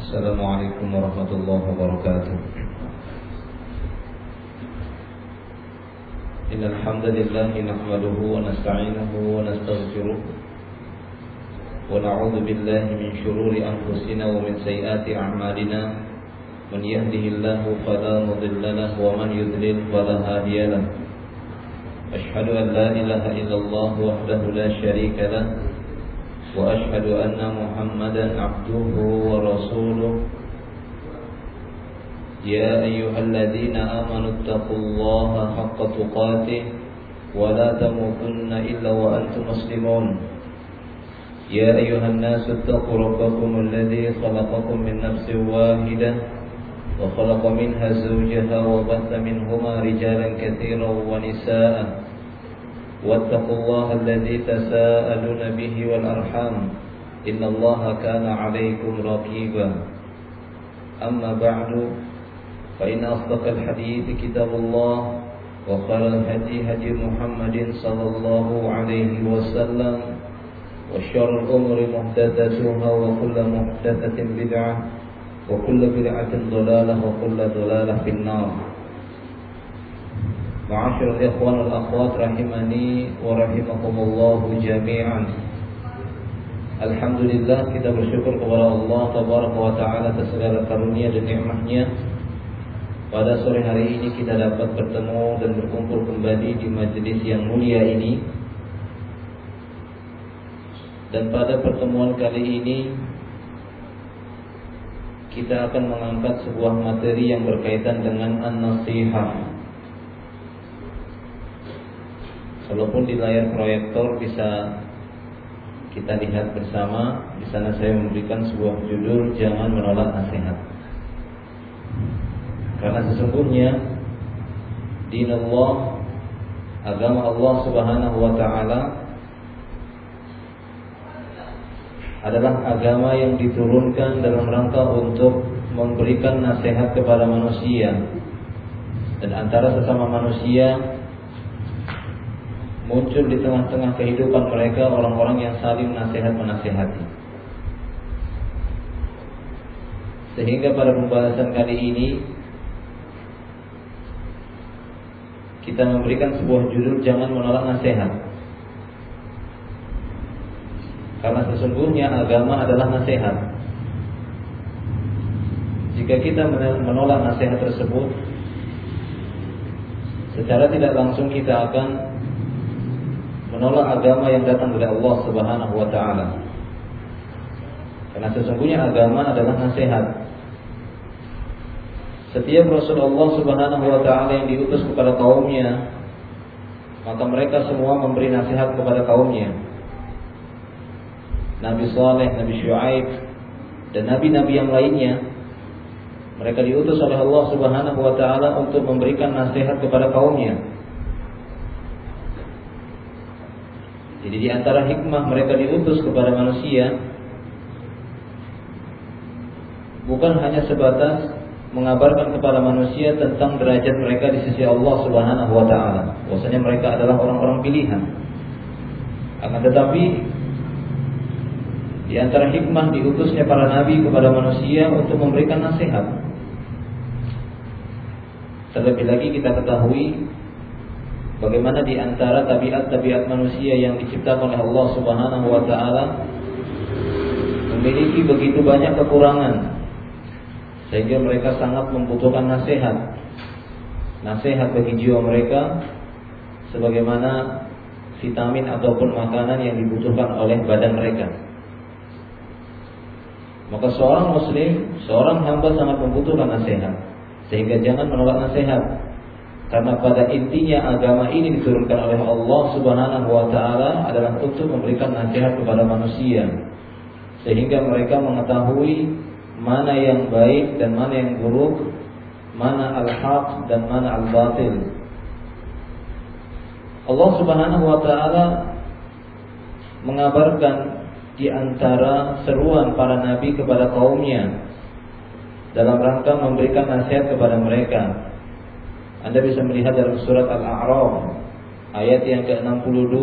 Assalamualaikum warahmatullahi wabarakatuh. Innal hamdalillah nahmaduhu wa nasta'inuhu wa nastaghfiruh wa na'udzu billahi min shururi anfusina wa min sayyiati a'malina. Man yahdihillahu fala mudilla lahu wa man yudlil fala hadiya lahu. Ashhadu an la ilaha illallah wahdahu la syarika lahu wa ashhadu anna Muhammadan abduhu wa rasuluh. Ya ayyuhalladzina amanu taqullaha haqqa tuqatih wa la tamutunna illa wa antum muslimun. Ya ayyuhan nasu ittaqu rabbakum alladzi khalaqakum min nafsin wahidah wa khalaqa minha zawjaha wa batha minhuma rijalan katsiran wa nisaa. واتقوا الله الذي تساءلون به والأرحام إن الله كان عليكم رقيبا. أما بعد فإن أصدق الحديث كتاب الله وخير الهدي هدي محمد صلى الله عليه وسلم وشر الأمور محدثاتها وكل محدثة بدعة وكل بدعة ضلالة وكل ضلالة في النار. Ma'asyiral ikhwan wal akhwat rahimani wa rahimakumullah jami'an. Alhamdulillah, kita bersyukur kepada Allah tabaraka wa ta'ala atas segala karunia dan nikmat-Nya. Pada sore hari ini kita dapat bertemu dan berkumpul kembali di majelis yang mulia ini. Dan pada pertemuan kali ini kita akan mengangkat sebuah materi yang berkaitan dengan an-nasihah. Walaupun di layar proyektor bisa kita lihat bersama, di sana saya memberikan sebuah judul, jangan menolak nasihat. Karena sesungguhnya dinullah, agama Allah Subhanahu wa ta'ala adalah agama yang diturunkan dalam rangka untuk memberikan nasihat kepada manusia. Dan antara sesama manusia muncul di tengah-tengah kehidupan mereka orang-orang yang saling nasihat-menasihati. Sehingga pada pembahasan kali ini kita memberikan sebuah judul, jangan menolak nasihat. Karena sesungguhnya agama adalah nasihat. Jika kita menolak nasihat tersebut, secara tidak langsung kita akan menolak agama yang datang dari Allah Subhanahu wa ta'ala. Karena sesungguhnya agama adalah nasihat. Setiap Rasulullah Subhanahu wa ta'ala yang diutus kepada kaumnya, maka mereka semua memberi nasihat kepada kaumnya. Nabi Saleh, Nabi Syuaib, dan nabi-nabi yang lainnya, mereka diutus oleh Allah Subhanahu wa ta'ala untuk memberikan nasihat kepada kaumnya. Jadi di antara hikmah mereka diutus kepada manusia bukan hanya sebatas mengabarkan kepada manusia tentang derajat mereka di sisi Allah Subhanahu wa ta'ala, bahwasanya mereka adalah orang-orang pilihan. Akan tetapi di antara hikmah diutusnya para nabi kepada manusia untuk memberikan nasihat. Terlebih lagi kita ketahui bagaimana di antara tabiat-tabiat manusia yang diciptakan oleh Allah Subhanahu wa ta'ala memiliki begitu banyak kekurangan, sehingga mereka sangat membutuhkan nasihat. Nasihat bagi jiwa mereka sebagaimana vitamin ataupun makanan yang dibutuhkan oleh badan mereka. Maka seorang muslim, seorang hamba sangat membutuhkan nasihat. Sehingga jangan menolak nasihat. Karena pada intinya agama ini diturunkan oleh Allah Subhanahu wa ta'ala adalah untuk memberikan nasihat kepada manusia, sehingga mereka mengetahui mana yang baik dan mana yang buruk, mana al-haq dan mana al-batil. Allah Subhanahu wa ta'ala mengabarkan di antara seruan para nabi kepada kaumnya dalam rangka memberikan nasihat kepada mereka. Anda bisa melihat dalam surat Al-A'raf ayat yang ke-62,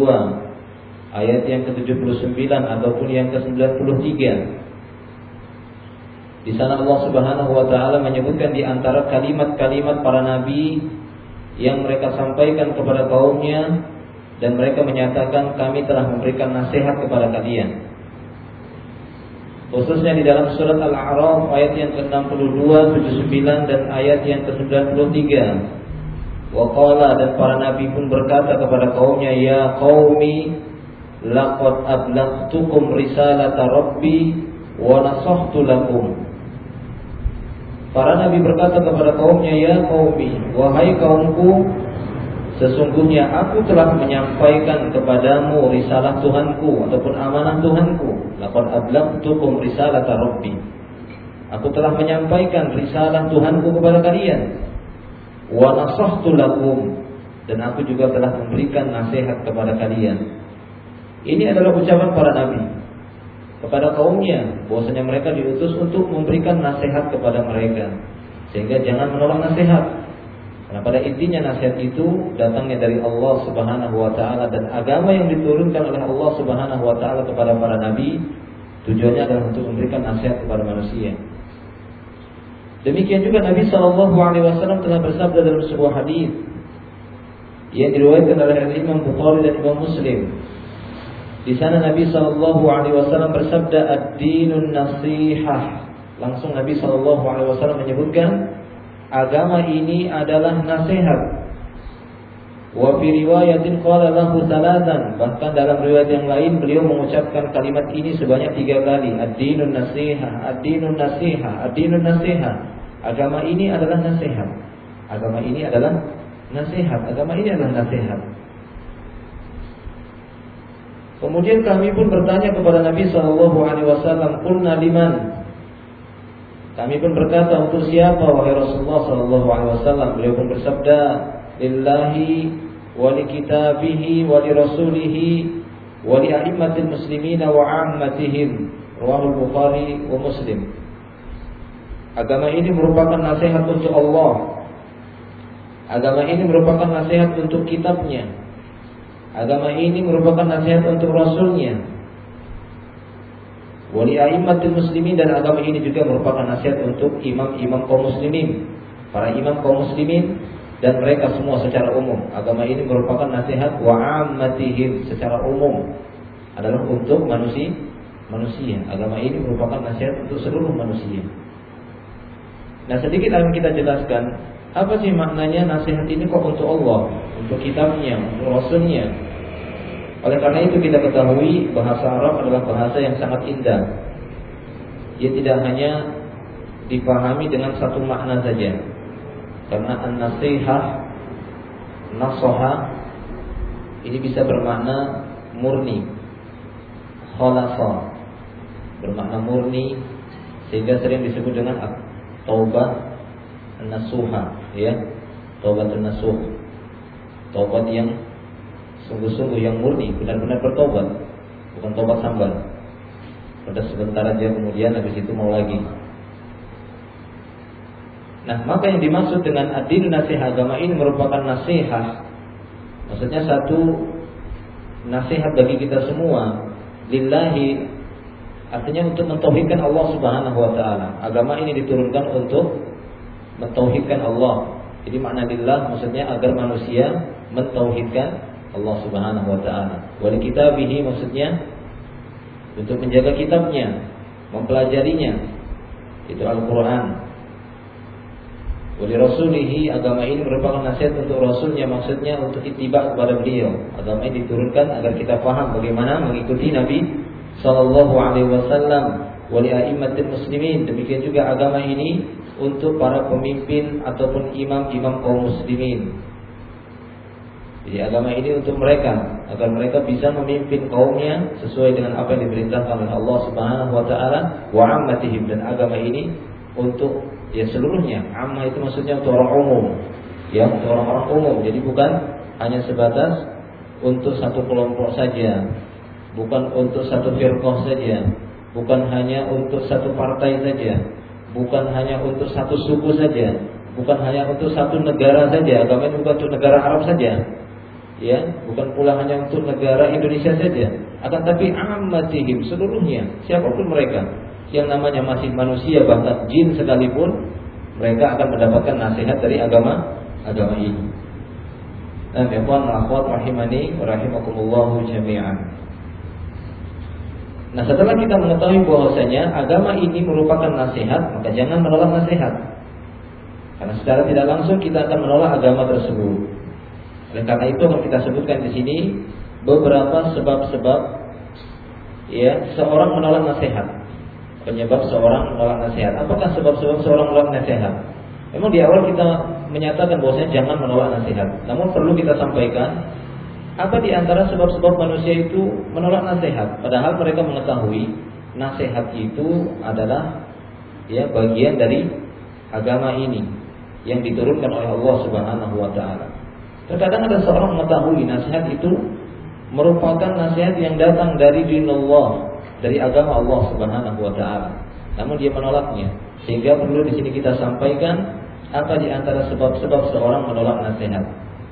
ayat yang ke-79 ataupun yang ke-93. Di sana Allah Subhanahu wa taala menyebutkan di antara kalimat-kalimat para nabi yang mereka sampaikan kepada kaumnya, dan mereka menyatakan kami telah memberikan nasihat kepada kalian. Khususnya di dalam surat Al-A'raf ayat yang ke-62, 79 dan ayat yang ke-93. Wa qala, dan para nabi pun berkata kepada kaumnya, ya qaumi laqad ablaghtukum risalata rabbi wa nasahtu lakum. Para nabi berkata kepada kaumnya, ya qaumi, wahai kaumku, sesungguhnya aku telah menyampaikan kepadamu risalah Tuhanku ataupun amanah Tuhanku. Laqad ablaghtukum risalata rabbi. Aku telah menyampaikan risalah Tuhanku kepada kalian. Wa nasahtu lakum, dan aku juga telah memberikan nasihat kepada kalian. Ini adalah ucapan para nabi kepada kaumnya, bahwasanya mereka diutus untuk memberikan nasihat kepada mereka, sehingga jangan menolak nasihat. Karena pada intinya nasihat itu datangnya dari Allah Subhanahu wa taala, dan agama yang diturunkan oleh Allah Subhanahu wa taala kepada para nabi tujuannya adalah untuk memberikan nasihat kepada manusia. Demikian juga Nabi SAW telah bersabda dalam sebuah hadis yang diriwayatkan oleh Imam Bukhari dan Imam Muslim. Di sana Nabi SAW bersabda, ad-dinun nasihah. Langsung Nabi SAW menyebutkan agama ini adalah nasihat. Wa fi riwayatin qala lahu thalathan, bahkan dalam riwayat yang lain beliau mengucapkan kalimat ini sebanyak 3 kali, ad-dinun nasihah, ad-dinun nasihah, ad-dinun nasihah. Agama ini adalah nasihat. Agama ini adalah nasihat. Agama ini adalah nasihat. Kemudian kami pun bertanya kepada Nabi SAW, qulna liman? Kami pun berkata, untuk siapa wahai Rasulullah SAW? Beliau pun bersabda, lillahi wa li kitabihi wa li rasulihi wa li a'immatil muslimina wa 'ammatihim. Rawahul Bukhari wa Muslim. Agama ini merupakan nasihat untuk Allah. Agama ini merupakan nasihat untuk kitabnya. Agama ini merupakan nasihat untuk Rasulnya. Wali a'immatil muslimin, dan agama ini juga merupakan nasihat untuk imam-imam kaum muslimin, para imam kaum muslimin dan mereka semua secara umum. Agama ini merupakan nasihat wa ammatihim, secara umum adalah untuk manusia. Agama ini merupakan nasihat untuk seluruh manusia. Nah, sedikit akan kita jelaskan apa sih maknanya nasihat ini kok untuk Allah, untuk kitabnya, untuk Rasulnya. Oleh karena itu kita ketahui bahasa Arab adalah bahasa yang sangat indah. Dia tidak hanya dipahami dengan satu makna saja. Karena an-nasihah, nasoha, ini bisa bermakna murni, khalasa, bermakna murni, sehingga sering disebut dengan taubat an-nasuha, ya, taubat an-nasuh, taubat yang sungguh-sungguh, yang murni, benar-benar bertobat, bukan tobat sambar. Pada sebentar aja kemudian habis itu mau lagi. Nah, maka yang dimaksud dengan ad-din nasihat, agama ini merupakan nasihat. Maksudnya satu nasihat bagi kita semua, lillahi, artinya untuk mentauhidkan Allah Subhanahu wa taala. Agama ini diturunkan untuk mentauhidkan Allah. Jadi makna lillah maksudnya agar manusia mentauhidkan Allah Subhanahu wa taala. Wa li kitabihi maksudnya untuk menjaga kitabnya, mempelajarinya. Itu Al-Qur'an. Wa li rasulihi, agama ini merupakan nasihat untuk rasulnya, maksudnya untuk ittiba kepada beliau. Agama ini diturunkan agar kita paham bagaimana mengikuti Nabi sallallahu alaihi wasallam. Wa li a'immatil muslimin, demikian juga agama ini untuk para pemimpin ataupun imam-imam kaum muslimin. Jadi agama ini untuk mereka, agar mereka bisa memimpin kaumnya sesuai dengan apa yang diperintahkan oleh Allah Subhanahu wa taala, wa ammatihim, dan agama ini untuk ya seluruhnya. Amma itu maksudnya untuk orang umum. Ya, untuk orang-orang umum. Jadi bukan hanya sebatas untuk satu kelompok saja, bukan untuk satu firqah saja, bukan hanya untuk satu partai saja, bukan hanya untuk satu suku saja, bukan hanya untuk satu negara saja. Agama ini bukan untuk negara Arab saja, ya, bukan pula hanya untuk negara Indonesia saja, akan tapi ammatihim, seluruhnya, siapapun mereka. yang namanya masih manusia, bahkan jin sekalipun, mereka akan mendapatkan nasihat dari agama ini. Dan ikhwan wa akhwat rahimani wa rahimakumullah jami'an. Nah, setelah kita mengetahui bahwasanya agama ini merupakan nasihat, maka jangan menolak nasihat. Karena secara tidak langsung kita akan menolak agama tersebut. Dan karena itu akan kita sebutkan di sini beberapa sebab-sebab ya seorang menolak nasihat. Penyebab seorang menolak nasihat. Apakah sebab-sebab seorang menolak nasihat? Memang di awal kita menyatakan bahwasanya jangan menolak nasihat. Namun perlu kita sampaikan apa di antara sebab-sebab manusia itu menolak nasihat, padahal mereka mengetahui nasihat itu adalah ya bagian dari agama ini yang diturunkan oleh Allah Subhanahu wa taala. Terkadang ada seorang mengetahui nasihat itu merupakan nasihat yang datang dari dinullah, dari agama Allah Subhanahu wa taala. Namun dia menolaknya. Sehingga perlu di sini kita sampaikan apa di antara sebab-sebab seorang menolak nasihat.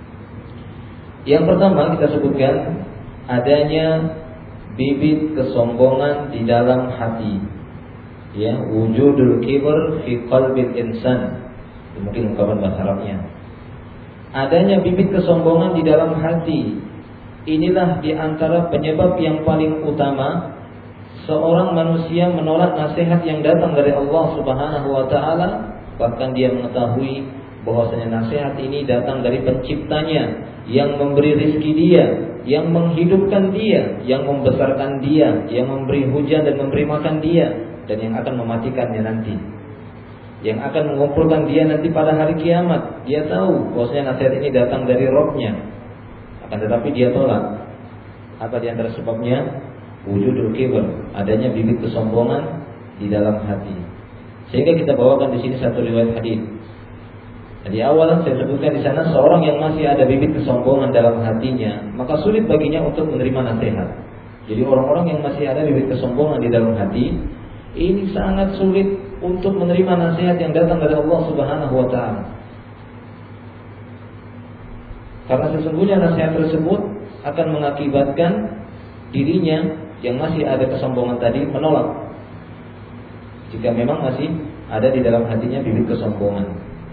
Yang pertama kita sebutkan adanya bibit kesombongan di dalam hati. Ya, wujudul kibr fi qalbil insan. Mungkin ungkapan bahasa Arabnya. Adanya bibit kesombongan di dalam hati. Inilah di antara penyebab yang paling utama seorang manusia menolak nasihat yang datang dari Allah Subhanahu wa taala, bahkan dia mengetahui bahwasanya nasihat ini datang dari penciptanya yang memberi rezeki dia, yang menghidupkan dia, yang membesarkan dia, yang memberi hujan dan memberi makan dia, dan yang akan mematikannya nanti, yang akan mengumpulkan dia nanti pada hari kiamat. Dia tahu bahwasanya nasihat ini datang dari Rabb-Nya, akan tetapi dia tolak. Apa di antara sebabnya? Wujudul kibr, adanya bibit kesombongan di dalam hati. Sehingga kita bawakan di sini satu riwayat hadis. Di awal saya sebutkan di sana seorang yang masih ada bibit kesombongan dalam hatinya, maka sulit baginya untuk menerima nasihat. Jadi orang-orang yang masih ada bibit kesombongan di dalam hati, ini sangat sulit untuk menerima nasihat yang datang dari Allah Subhanahu wa taala. Karena sesungguhnya nasihat tersebut akan mengakibatkan dirinya yang masih ada kesombongan tadi menolak. Jika memang masih ada di dalam hatinya bibit kesombongan.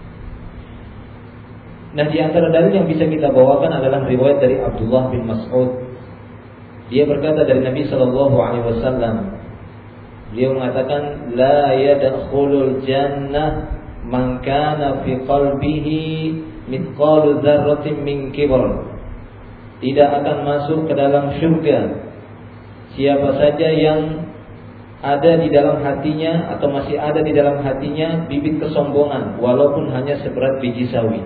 Nah, di antara dalil yang bisa kita bawakan adalah riwayat dari Abdullah bin Mas'ud. Dia berkata dari Nabi sallallahu alaihi wasallam, beliau mengatakan, la yadkhulul jannah man kana fi qalbihi mithqalu dzarratin min kibr. Tidak akan masuk ke dalam surga siapa saja yang ada di dalam hatinya atau masih ada di dalam hatinya bibit kesombongan, walaupun hanya seberat biji sawi.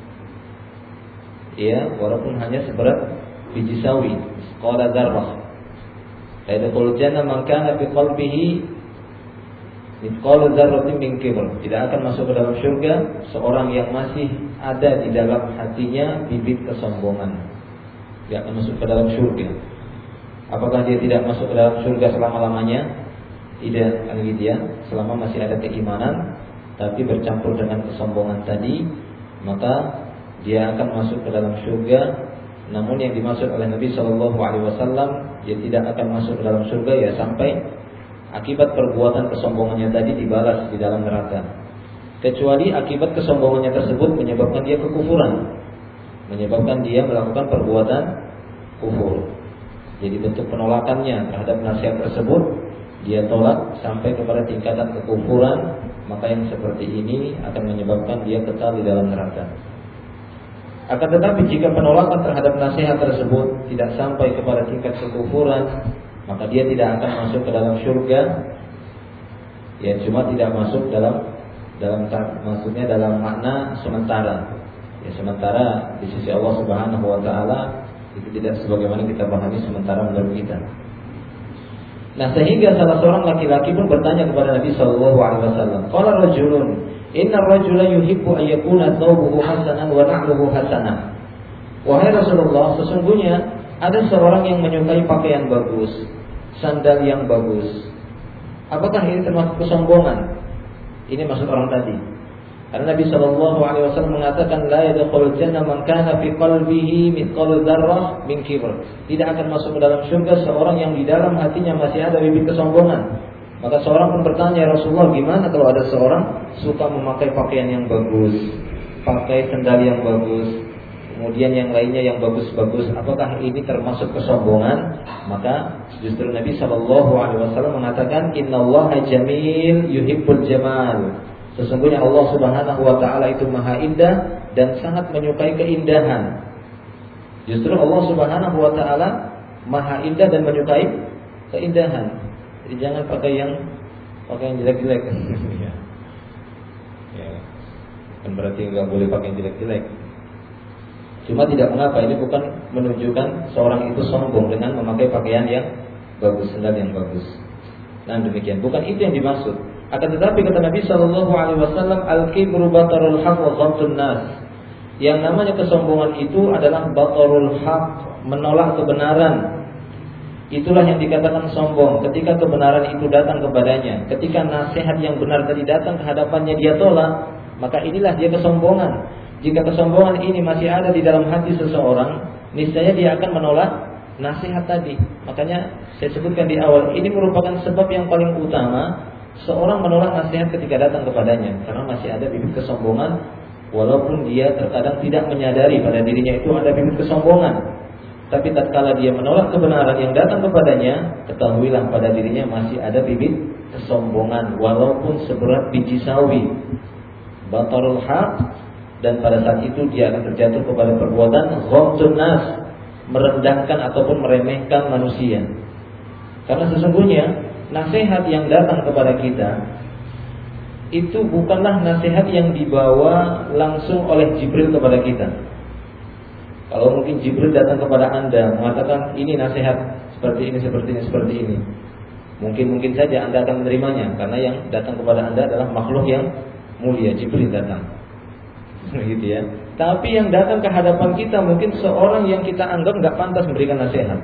Ya, walaupun hanya seberat biji sawi, qala dzarrah. Yadkhulul jannah man kana fi qalbihi mithqalu dzarratin min kibr. Tidak akan masuk ke dalam surga seorang yang masih ada di dalam hatinya bibit kesombongan. Tidak akan masuk ke dalam surga. Apakah dia tidak masuk ke dalam surga selama-lamanya? Tidak, kan gitu ya. Selama masih ada keimanan tapi bercampur dengan kesombongan tadi, maka dia akan masuk ke dalam surga. Namun yang dimaksud oleh Nabi sallallahu alaihi wasallam, dia tidak akan masuk ke dalam surga ya sampai akibat perbuatan kesombongannya tadi dibalas di dalam neraka. Kecuali akibat kesombongannya tersebut menyebabkan dia kekufuran, menyebabkan dia melakukan perbuatan kufur. Jadi bentuk penolakannya terhadap nasihat tersebut dia tolak sampai kepada tingkatan kekufuran, maka yang seperti ini akan menyebabkan dia kekal di dalam neraka. Akan tetapi jika penolakan terhadap nasihat tersebut tidak sampai kepada tingkat kekufuran, maka dia tidak akan masuk ke dalam surga. Ya, cuma tidak masuk dalam maksudnya dalam makna sementara. Ya, sementara di sisi Allah Subhanahu wa taala itu tidak sebagaimana kita pahami sementara menurut kita. Nah, sehingga salah seorang laki-laki pun bertanya kepada Nabi sallallahu alaihi wasallam, qala rajulun inna ar-rajula yuhibbu an yakuna thawbuhu hasanan wa na'luhu hasanah. Wahai Rasulullah, sesungguhnya ada seorang yang menyukai pakaian bagus, sandal yang bagus. Apakah ini termasuk kesombongan? Ini maksud orang tadi. Karena Nabi sallallahu alaihi wasallam mengatakan la yadkhulul jannah man kana fi qalbihi mithqalu dzarrah min kibr. Tidak akan masuk ke dalam surga seorang yang di dalam hatinya masih ada bibit kesombongan. Maka seorang pun bertanya, Rasulullah, gimana kalau ada seorang suka memakai pakaian yang bagus, pakai sendal yang bagus, kemudian yang lainnya yang bagus-bagus, apakah ini termasuk kesombongan? Maka justru Nabi SAW mengatakan, Innallaha jamil yuhibbul jamal. Sesungguhnya Allah Subhanahu wa taala itu maha indah dan sangat menyukai keindahan. Justru Allah Subhanahu wa taala maha indah dan menyukai keindahan. Jadi jangan pakai yang jelek-jelek. Ya. Kan berarti enggak boleh pakai yang jelek-jelek. Cuma tidak mengapa, ini bukan menunjukkan seorang itu sombong dengan memakai pakaian yang bagus, sendal yang bagus. Nah, demikian, bukan itu yang dimaksud. Akan tetapi kata Nabi SAW, al-kibru batarul haq wa ghamtun nas. Yang namanya kesombongan itu adalah batarul haq, menolak kebenaran. Itulah yang dikatakan sombong. Ketika kebenaran itu datang kepadanya, ketika nasihat yang benar tadi datang ke hadapannya dia tolak, maka inilah dia kesombongan. Jika kesombongan ini masih ada di dalam hati seseorang, niscaya dia akan menolak nasihat tadi. Makanya saya sebutkan di awal, ini merupakan sebab yang paling utama seorang menolak nasihat ketika datang kepadanya, karena masih ada bibit kesombongan, walaupun dia terkadang tidak menyadari pada dirinya itu ada bibit kesombongan. Tapi tatkala dia menolak kebenaran yang datang kepadanya, ketahuilah pada dirinya masih ada bibit kesombongan, walaupun seberat biji sawi. Batarul haq, dan pada saat itu dia akan terjatuh kepada perbuatan ghamtun nas, merendahkan ataupun meremehkan manusia. Karena sesungguhnya nasihat yang datang kepada kita itu bukanlah nasihat yang dibawa langsung oleh Jibril kepada kita. Kalau mungkin Jibril datang kepada Anda mengatakan ini nasihat seperti ini, seperti ini, seperti ini, mungkin saja Anda akan menerimanya, karena yang datang kepada Anda adalah makhluk yang mulia, Jibril datang. Gitu ya. Tapi yang datang ke hadapan kita mungkin seorang yang kita anggap nggak pantas memberikan nasihat.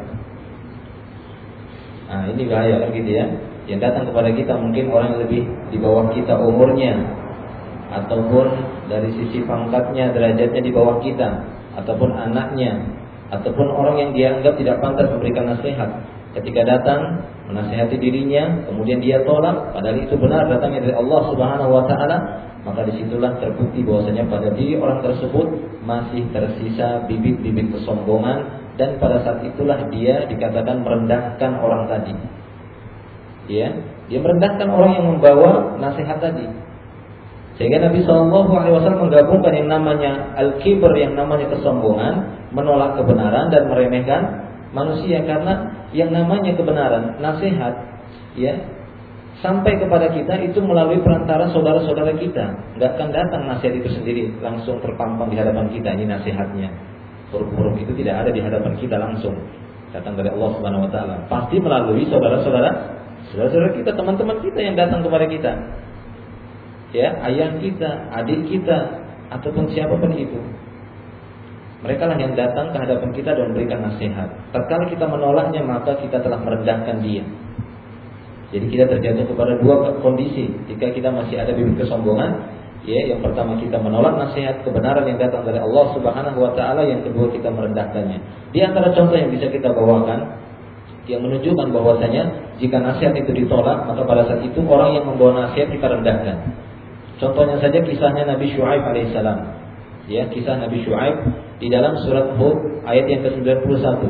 Nah, ini bahaya kan gitu ya. Yang datang kepada kita mungkin orang yang lebih di bawah kita umurnya, ataupun dari sisi pangkatnya, derajatnya di bawah kita, ataupun anaknya, ataupun orang yang dia anggap tidak pantas memberikan nasihat. Ketika datang menasihati dirinya, kemudian dia tolak, padahal itu benar datangnya dari Allah Subhanahu wa taala, maka disitulah terbukti bahwasanya pada diri orang tersebut masih tersisa bibit-bibit kesombongan, dan pada saat itulah dia dikatakan merendahkan orang tadi. Ya, dia merendahkan orang yang membawa nasihat tadi. Sehingga Nabi SAW menggabungkan yang namanya al-kibr, yang namanya kesombongan, menolak kebenaran dan meremehkan manusia. Karena yang namanya kebenaran, nasihat, ya, sampai kepada kita itu melalui perantara saudara-saudara kita. Nggak akan datang nasihat itu sendiri langsung terpampang di hadapan kita. Ini nasihatnya. Huruf-huruf itu tidak ada di hadapan kita langsung. Datang dari Allah Subhanahu Wa Taala. Pasti melalui saudara-saudara kita, teman-teman kita yang datang kepada kita. Ya, ayah kita, adik kita, ataupun siapapun itu. Mereka lah yang datang ke hadapan kita dan memberikan nasihat. Tatkala kita menolaknya, maka kita telah merendahkan dia. Jadi kita terjatuh kepada dua kondisi. Jika kita masih ada bibit kesombongan, ya, yang pertama kita menolak nasihat kebenaran yang datang dari Allah Subhanahu wa taala, yang kedua kita merendahkannya. Di antara contoh yang bisa kita bawakan yang menunjukkan bahwasanya jika nasihat itu ditolak, maka pada saat itu orang yang membawa nasihat kita rendahkan. Contohnya saja kisahnya Nabi Syuaib alaihissalam. Ya, kisah Nabi Syuaib di dalam surat Hud ayat yang ke-91.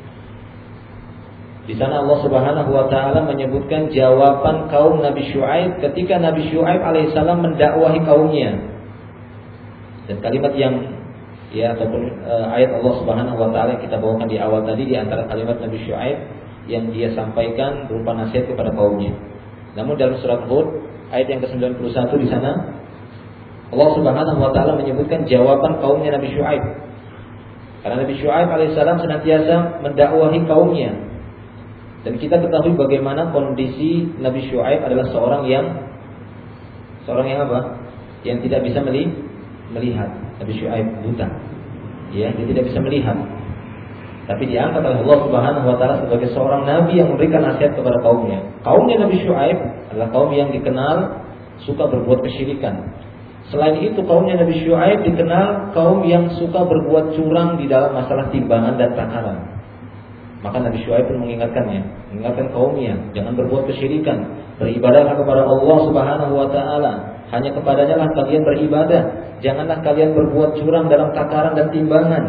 Di sana Allah Subhanahu wa taala menyebutkan jawaban kaum Nabi Syuaib ketika Nabi Syuaib alaihissalam mendakwahi kaumnya. Dan kalimat yang ataupun ayat Allah Subhanahu wa taala yang kita bawakan di awal tadi, di antara kalimat Nabi Syuaib yang dia sampaikan berupa nasihat kepada kaumnya. Namun dalam surat Hud ayat yang ke-91 di sana Allah Subhanahu wa taala menyebutkan jawaban kaumnya Nabi Syuaib. Karena Nabi Syuaib alaihissalam senantiasa mendakwahi kaumnya. Dan kita ketahui bagaimana kondisi Nabi Syuaib adalah seorang yang apa? Yang tidak bisa melihat. Nabi Syuaib buta. Ya, dia tidak bisa melihat. Tapi diangkat oleh Allah Subhanahu wa taala sebagai seorang nabi yang memberikan nasihat kepada kaumnya. Kaumnya Nabi Syuaib adalah kaum yang dikenal suka berbuat kesyirikan. Selain itu, kaumnya Nabi Syuaib dikenal kaum yang suka berbuat curang di dalam masalah timbangan dan takaran. Maka Nabi Syuaib pun mengingatkan kaumnya, jangan berbuat kesyirikan, beribadahlah kepada Allah Subhanahu wa taala. Hanya kepadanya lah kalian beribadah. Janganlah kalian berbuat curang dalam takaran dan timbangan.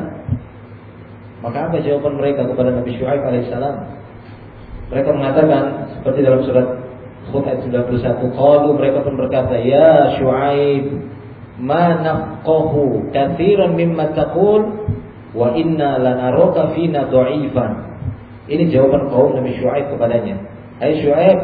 Maka apa jawaban mereka kepada Nabi Syuaib alaihissalam? Mereka mengatakan seperti dalam surat Hud ayat 91, qalu, mereka pun berkata, ya Syuaib, ma nafqahu katsiran mimma taqul wa inna lanaraka fina dha'ifan. Ini jawaban kaum Nabi Syuaib kepadanya. Hai Syuaib,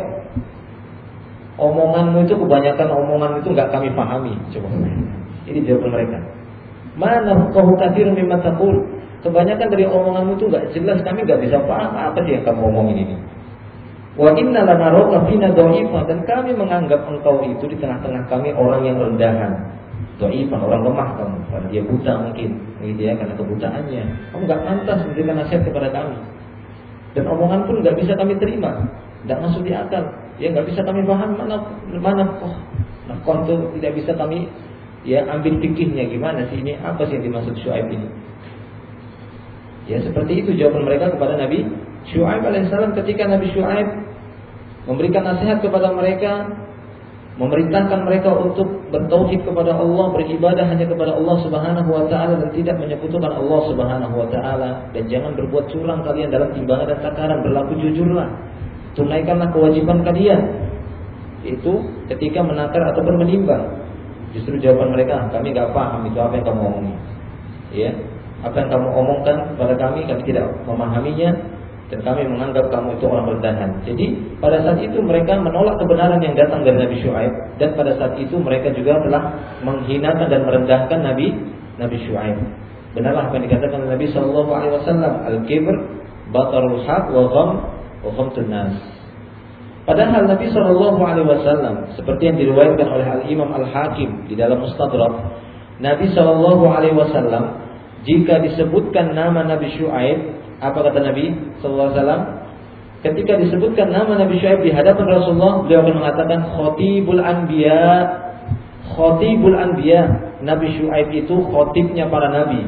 omonganmu itu kebanyakan omongan itu enggak kami pahami. Coba. Ini jawaban mereka. Ma nafqahu katsiran mimma taqul. Kebanyakan dari omonganmu itu enggak jelas, kami enggak bisa paham apa sih yang kamu omongin ini. Wa inna lanaraka fina dha'ifan, dan kami menganggap engkau itu di tengah-tengah kami orang yang rendahan. Dha'ifan, orang lemah kamu, karena dia buta mungkin, gitu ya, karena kebutaannya. Kamu enggak pantas memberikan nasihat kepada kami. Dan omongan pun enggak bisa kami terima, enggak masuk di akal. Ya enggak bisa kami paham mana kok itu tidak bisa kami ya ambil fikihnya, gimana sih ini, apa sih yang dimaksud Syuaib ini? Ya seperti itu jawaban mereka kepada Nabi Syuaib alaihissalam ketika Nabi Syuaib memberikan nasihat kepada mereka, memerintahkan mereka untuk bertauhid kepada Allah, beribadah hanya kepada Allah Subhanahu wa taala dan tidak menyekutukan Allah Subhanahu wa taala, dan jangan berbuat curang kalian dalam timbangan dan takaran, berlaku jujurlah, tunaikanlah kewajiban kalian. Itu ketika menakar ataupun menimbang. Justru jawaban mereka, kami enggak paham itu apa yang kamu omongin. Ya, apa yang kamu omongkan kepada kami tidak memahaminya, dan kami menganggap kamu itu orang rendahan. Jadi pada saat itu mereka menolak kebenaran yang datang dari Nabi Syuaib, dan pada saat itu mereka juga telah menghinakan dan merendahkan Nabi Syuaib. Benarlah apa yang dikatakan Nabi sallallahu alaihi wasallam, al-kibr batarul haq wa ghamtun nas. Padahal Nabi sallallahu alaihi wasallam seperti yang diriwayatkan oleh Al-Imam Al-Hakim di dalam Mustadrak, Nabi sallallahu alaihi wasallam jika disebutkan nama Nabi Syuaib, apa kata Nabi sallallahu alaihi wasallam? Ketika disebutkan nama Nabi Syuaib di hadapan Rasulullah, beliau akan mengatakan khatibul anbiya. Khatibul anbiya. Nabi Syuaib itu khatibnya para nabi.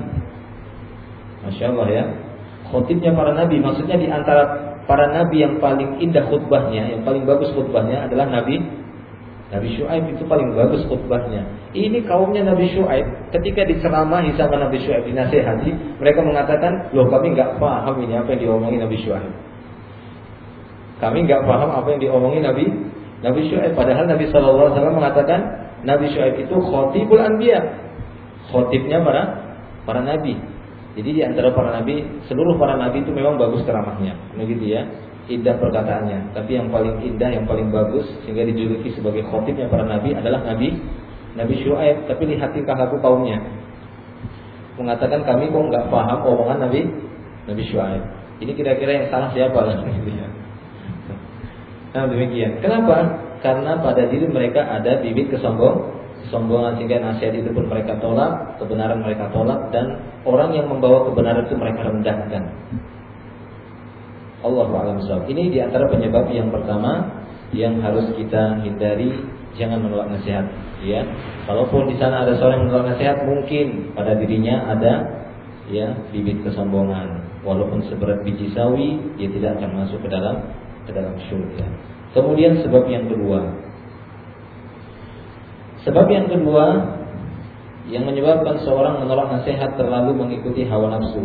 Masya Allah ya. Khatibnya para nabi, maksudnya di antara para nabi yang paling indah khutbahnya, yang paling bagus khutbahnya adalah Nabi Syuaib, itu paling bagus khutbahnya. Ini kaumnya Nabi Syuaib ketika diceramahi sama Nabi Syuaib, dinasihati, mereka mengatakan, loh kami enggak paham ini apa yang diomongin Nabi Syuaib. Kami enggak paham apa yang diomongin Nabi Syuaib. Padahal Nabi SAW mengatakan Nabi Syuaib itu khatibul anbiya, khatibnya para nabi. Jadi di antara para nabi, seluruh para nabi itu memang bagus ceramahnya, begitu ya, indah perkataannya. Tapi yang paling indah, yang paling bagus sehingga dijuluki sebagai khatibnya para nabi adalah Nabi Syuaib. Tapi lihat tingkah laku kaumnya, mengatakan kami kok nggak paham omongan Nabi Syuaib. Ini kira-kira yang salah siapa lah? Nah demikian. Kenapa? Karena pada diri mereka ada bibit kesombongan, sehingga nasihat itu pun mereka tolak, kebenaran mereka tolak, dan orang yang membawa kebenaran itu mereka rendahkan. Allahu a'lam bishawab. Ini di antara penyebab yang pertama yang harus kita hindari, jangan menolak nasihat. Ya, kalaupun di sana ada seorang yang menolak nasihat, mungkin pada dirinya ada ya bibit kesombongan. Walaupun seberat biji sawi, dia tidak akan masuk ke dalam surga. Kemudian sebab yang kedua yang menyebabkan seorang menolak nasihat, terlalu mengikuti hawa nafsu.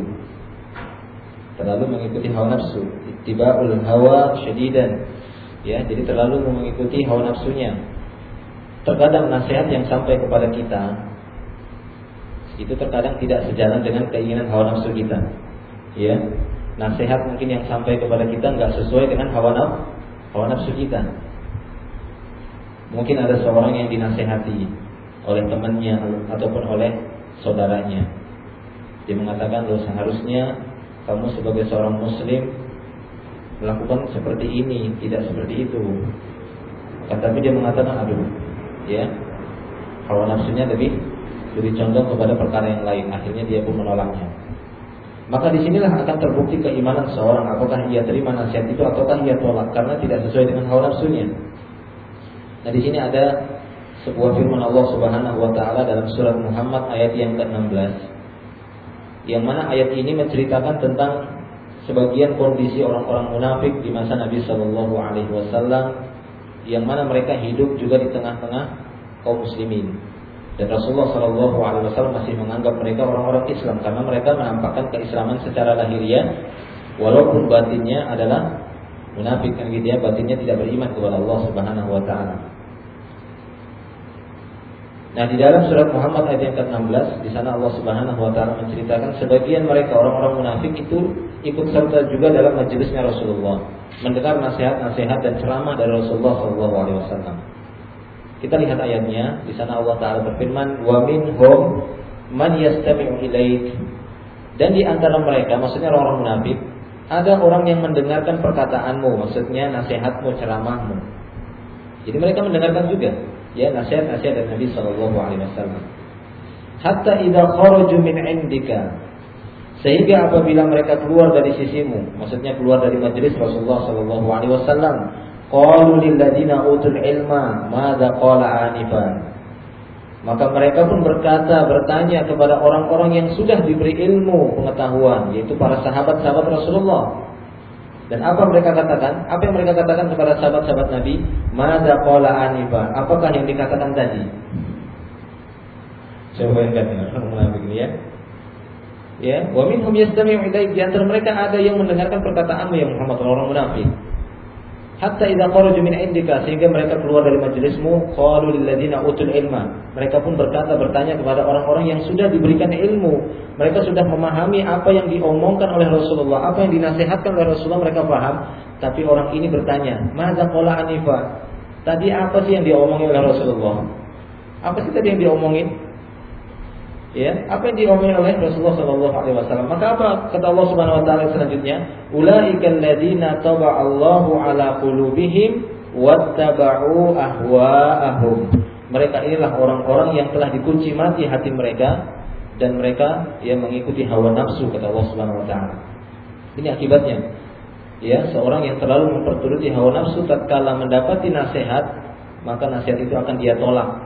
Ittiba'ul hawa syadidan. Ya, jadi terlalu mengikuti hawa nafsunya. Terkadang nasihat yang sampai kepada kita itu terkadang tidak sejalan dengan keinginan hawa nafsu kita. Ya, nasihat mungkin yang sampai kepada kita enggak sesuai dengan hawa nafsu kita. Mungkin ada seorang yang dinasihati oleh temannya ataupun oleh saudaranya. Dia mengatakan, loh seharusnya kamu sebagai seorang muslim melakukan seperti ini, tidak seperti itu. Tapi dia mengatakan, aduh, ya, hawa nafsunya lebih condong kepada perkara yang lain. Akhirnya dia pun menolaknya. Maka disinilah akan terbukti keimanan seorang, apakah ia terima nasihat itu ataukah ia tolak, karena tidak sesuai dengan hawa nafsunya. Nah di sini ada sebuah firman Allah Subhanahu wa taala dalam surat Muhammad ayat yang ke-16. Yang mana ayat ini menceritakan tentang sebagian kondisi orang-orang munafik di masa Nabi Shallallahu Alaihi Wasallam, yang mana mereka hidup juga di tengah-tengah kaum muslimin. Dan Rasulullah Shallallahu Alaihi Wasallam masih menganggap mereka orang-orang Islam karena mereka menampakkan keislaman secara lahiriah, walaupun batinnya adalah munafik, kan gitu ya, batinnya tidak beriman kepada Allah Subhanahu Wa Taala. Nah, di dalam surat Muhammad ayat yang ke-16, di sana Allah Subhanahu Wa Taala menceritakan sebagian mereka orang-orang munafik itu ikut serta juga dalam majelisnya Rasulullah, mendengar nasihat-nasihat dan ceramah dari Rasulullah Shallallahu Alaihi Wasallam. Kita lihat ayatnya, di sana Allah Ta'ala berfirman, wa minhum man yastami'u ilaik. Dan di antara mereka, maksudnya orang-orang munafik, ada orang yang mendengarkan perkataanmu, maksudnya nasihatmu, ceramahmu. Jadi mereka mendengarkan juga, ya, nasihat-nasihat dari Nabi Sallallahu Alaihi Wasallam. Hatta idza kharaju min indika, sehingga apabila mereka keluar dari sisimu, maksudnya keluar dari majelis Rasulullah Sallallahu Alaihi Wasallam, qalu lil ladina utul ilma madza qala anifan. Maka mereka pun bertanya kepada orang-orang yang sudah diberi ilmu pengetahuan, yaitu para sahabat-sahabat Rasulullah. Dan apa mereka katakan? Apa yang mereka katakan kepada sahabat-sahabat Nabi? Madza qala anifan. Apakah yang dikatakan tadi? Coba bayangkan orang munafik ini ya. Ya, wa minhum yastami'u ilaik, di antara mereka ada yang mendengarkan perkataanmu ya Muhammad, orang munafik. Hatta idza kharaju min indika, sehingga mereka keluar dari majelismu, qalu lil ladina utul ilma. Mereka pun bertanya kepada orang-orang yang sudah diberikan ilmu. Mereka sudah memahami apa yang diomongkan oleh Rasulullah, apa yang dinasihatkan oleh Rasulullah, mereka paham. Tapi orang ini bertanya, madza qala anifa? Tadi apa sih yang diomongin oleh Rasulullah? Apa sih tadi yang diomongin? Ya, apa yang diomongin oleh Rasulullah Sallallahu Alaihi Wasallam? Maka apa kata Allah Subhanahu Wa Taala selanjutnya? Ulaikal ladzina taba'allahu ala qulubihim wattaba'u ahwa'ahum. Mereka inilah orang-orang yang telah dikunci mati hati mereka dan mereka yang mengikuti hawa nafsu, kata Allah Subhanahu Wa Taala. Ini akibatnya. Ya, seorang yang terlalu memperturuti hawa nafsu tatkala mendapati nasihat, maka nasihat itu akan dia tolak.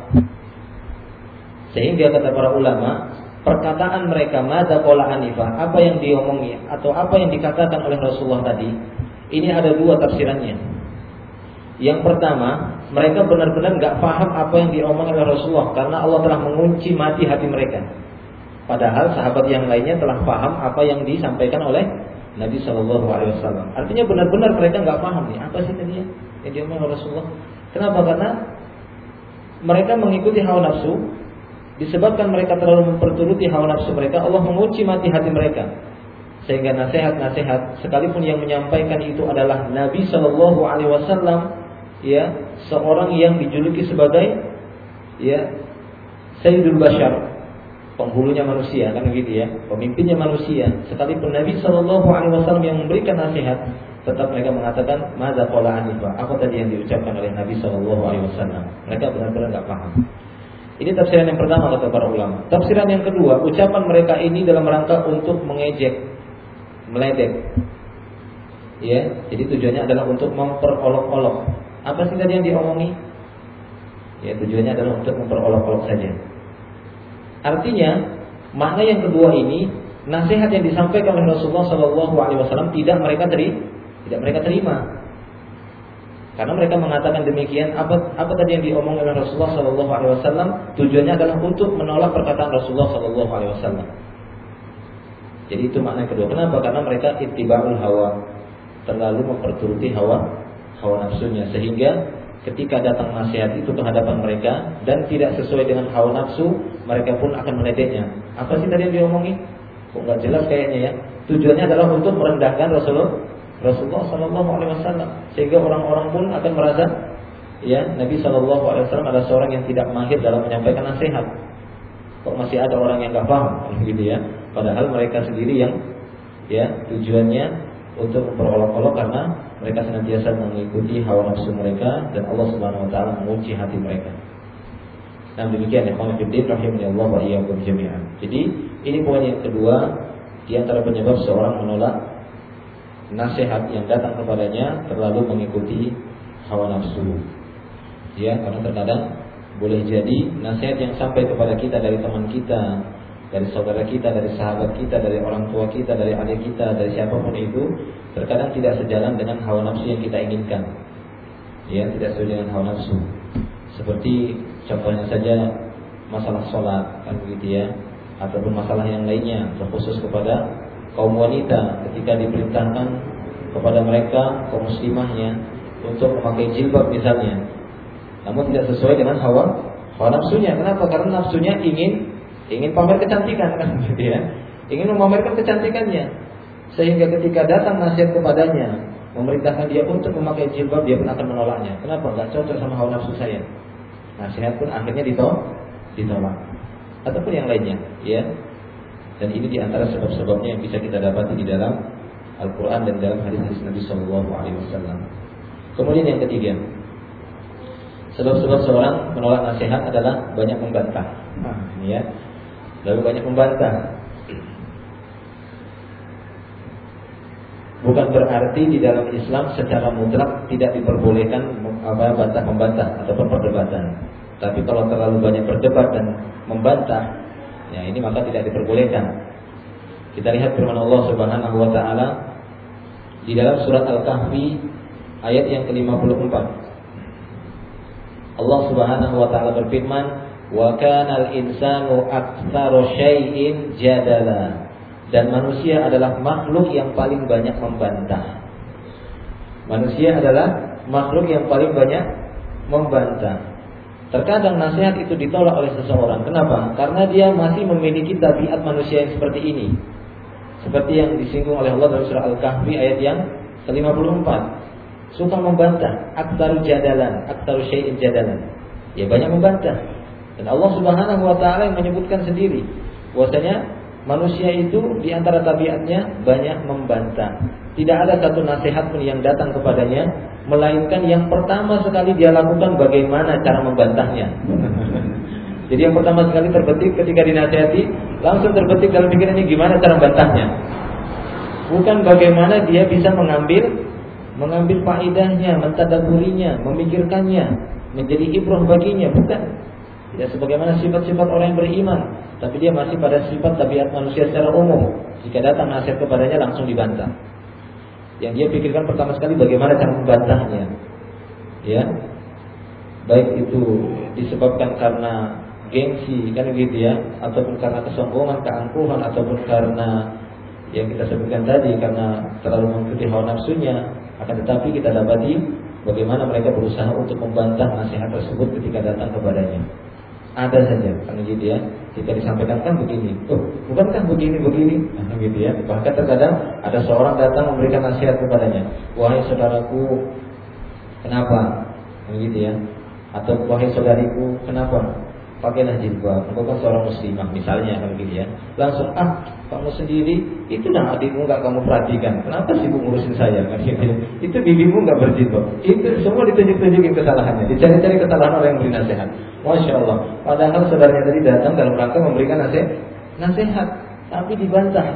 Sehingga kata para ulama, perkataan mereka madza qala anifah, apa yang diomongi atau apa yang dikatakan oleh Rasulullah tadi, ini ada dua tafsirannya. Yang pertama, mereka benar-benar enggak paham apa yang diomongin oleh Rasulullah karena Allah telah mengunci mati hati mereka. Padahal sahabat yang lainnya telah paham apa yang disampaikan oleh Nabi Shallallahu Alaihi Wasallam. Artinya benar-benar mereka enggak paham nih apa sih tadi yang diomongin oleh Rasulullah. Kenapa? Karena mereka mengikuti hawa nafsu. Disebabkan mereka terlalu memperturuti hawa nafsu mereka, Allah mengunci mati hati mereka. Sehingga nasihat-nasihat, sekalipun yang menyampaikan itu adalah Nabi Shallallahu Alaihi Wasallam, ya, seorang yang dijuluki sebagai, ya, Sayyidul Bashar, penghulunya manusia, kan begitu ya, pemimpinnya manusia. Sekalipun Nabi Shallallahu Alaihi Wasallam yang memberikan nasihat, tetap mereka mengatakan madza qala anifa. Apa tadi yang diucapkan oleh Nabi Shallallahu Alaihi Wasallam? Mereka benar-benar enggak paham. Ini tafsiran yang pertama kata para ulama. Tafsiran yang kedua, ucapan mereka ini dalam rangka untuk mengejek, meledek. Ya, jadi tujuannya adalah untuk memperolok-olok. Apa sih tadi yang diomongi? Ya, tujuannya adalah untuk memperolok-olok saja. Artinya, makna yang kedua ini, nasihat yang disampaikan oleh Rasulullah SAW tidak mereka terima. Karena mereka mengatakan demikian, apa tadi yang diomongkan oleh Rasulullah Sallallahu Alaihi Wasallam, tujuannya adalah untuk menolak perkataan Rasulullah Sallallahu Alaihi Wasallam. Jadi itu makna kedua. Kenapa? Karena mereka ittiba'ul hawa, terlalu memperturuti hawa nafsunya, sehingga ketika datang nasihat itu ke hadapan mereka dan tidak sesuai dengan hawa nafsu, mereka pun akan meledeknya. Apa sih tadi yang diomongin? Kok nggak jelas kayaknya ya? Tujuannya adalah untuk merendahkan Rasulullah Sallallahu Alaihi Wasallam, sehingga orang-orang pun akan merasa, ya, Nabi Sallallahu Alaihi Wasallam adalah seorang yang tidak mahir dalam menyampaikan nasihat. Kok masih ada orang yang nggak paham, gitu ya? Padahal mereka sendiri yang, ya, tujuannya untuk memperolok-olok karena mereka senantiasa mengikuti hawa nafsu mereka dan Allah Subhanahu Wa Taala mengunci hati mereka. Nah, demikian ya, rahimani Allah wa iyyakum jami'an. Jadi ini poin yang kedua di antara penyebab seorang menolak nasihat yang datang kepadanya terlalu mengikuti hawa nafsu. Ya, karena terkadang boleh jadi nasihat yang sampai kepada kita dari teman kita dari saudara kita, dari sahabat kita, dari orang tua kita, dari adik kita, dari siapapun itu, terkadang tidak sejalan dengan hawa nafsu yang kita inginkan. Ya, tidak sesuai dengan hawa nafsu. Seperti contohnya saja masalah sholat, kan begitu ya, ataupun masalah yang lainnya, terkhusus kepada kaum wanita ketika diperintahkan kepada mereka kaum muslimahnya untuk memakai jilbab misalnya, namun tidak sesuai dengan hawa nafsunya. Kenapa? Karena nafsunya ingin pamer kecantikan, kan gitu ya, ingin memamerkan kecantikannya, sehingga ketika datang nasihat kepadanya memerintahkan dia untuk memakai jilbab, dia pun akan menolaknya. Kenapa? Gak cocok sama hawa nafsu saya. Nasihat pun akhirnya ditolak, ataupun yang lainnya, ya. Dan ini diantara sebab-sebabnya yang bisa kita dapati di dalam Al-Quran dan dalam hadis-hadis Nabi SAW. Kemudian yang ketiga, sebab-sebab seorang menolak nasihat adalah banyak membantah. Ya, lalu banyak membantah. Bukan berarti di dalam Islam secara mutlak tidak diperbolehkan bantah-membantah ataupun perdebatan. Tapi kalau terlalu banyak berdebat dan membantah, ya ini maka tidak diperbolehkan. Kita lihat firman Allah Subhanahu wa taala di dalam surat Al-Kahfi ayat yang ke-54. Allah Subhanahu wa taala berfirman, "Wa kanal insanu aktsara syai'in jadala." Dan manusia adalah makhluk yang paling banyak membantah. Manusia adalah makhluk yang paling banyak membantah. Terkadang nasihat itu ditolak oleh seseorang. Kenapa? Karena dia masih memiliki tabiat manusia yang seperti ini. Seperti yang disinggung oleh Allah dalam surah Al-Kahfi ayat yang ke-54. Suka membantah, aktsaru jadalan, aktsaru syai'in jadalan. Ya banyak membantah. Dan Allah Subhanahu wa taala yang menyebutkan sendiri bahwasanya manusia itu di antara tabiatnya banyak membantah. Tidak ada satu nasihat pun yang datang kepadanya melainkan yang pertama sekali dia lakukan bagaimana cara membantahnya. Jadi yang pertama sekali terbetik ketika dinasihati, langsung terbetik dalam pikirannya gimana cara membantahnya. Bukan bagaimana dia bisa mengambil faedahnya, mentadaburinya, memikirkannya, menjadi ibrah baginya, bukan. Tidak sebagaimana sifat-sifat orang yang beriman, tapi dia masih pada sifat tabiat manusia secara umum. Jika datang nasihat kepadanya langsung dibantah. Yang dia pikirkan pertama sekali bagaimana cara membantahnya. Ya. Baik itu disebabkan karena gengsi, kan gitu ya, ataupun karena kesombongan, keangkuhan, ataupun karena yang kita sebutkan tadi karena terlalu mengikuti hawa nafsunya. Akan tetapi kita dapati bagaimana mereka berusaha untuk membantah nasihat tersebut ketika datang kepadanya. Ada saja, kan gitu ya. Jika disampaikan kan begini, bukankah begini, nah, gitu ya. Bahkan terkadang ada seorang datang memberikan nasihat kepadanya, wahai saudaraku, kenapa, gitu ya. Atau wahai saudariku, kenapa? Pakailah jilbab, engkau kan seorang muslimah, misalnya kan gitu ya. Langsung, kamu sendiri itu dah adikmu nggak kamu perhatikan, kenapa sibuk ngurusin saya kan gitu ya. Itu bibimu nggak berjilbab, itu semua ditunjuk-tunjukin kesalahannya, dicari-cari kesalahan orang yang beri nasihat. Masya Allah. Padahal saudaranya tadi datang dalam rangka memberikan nasihat, tapi dibantah.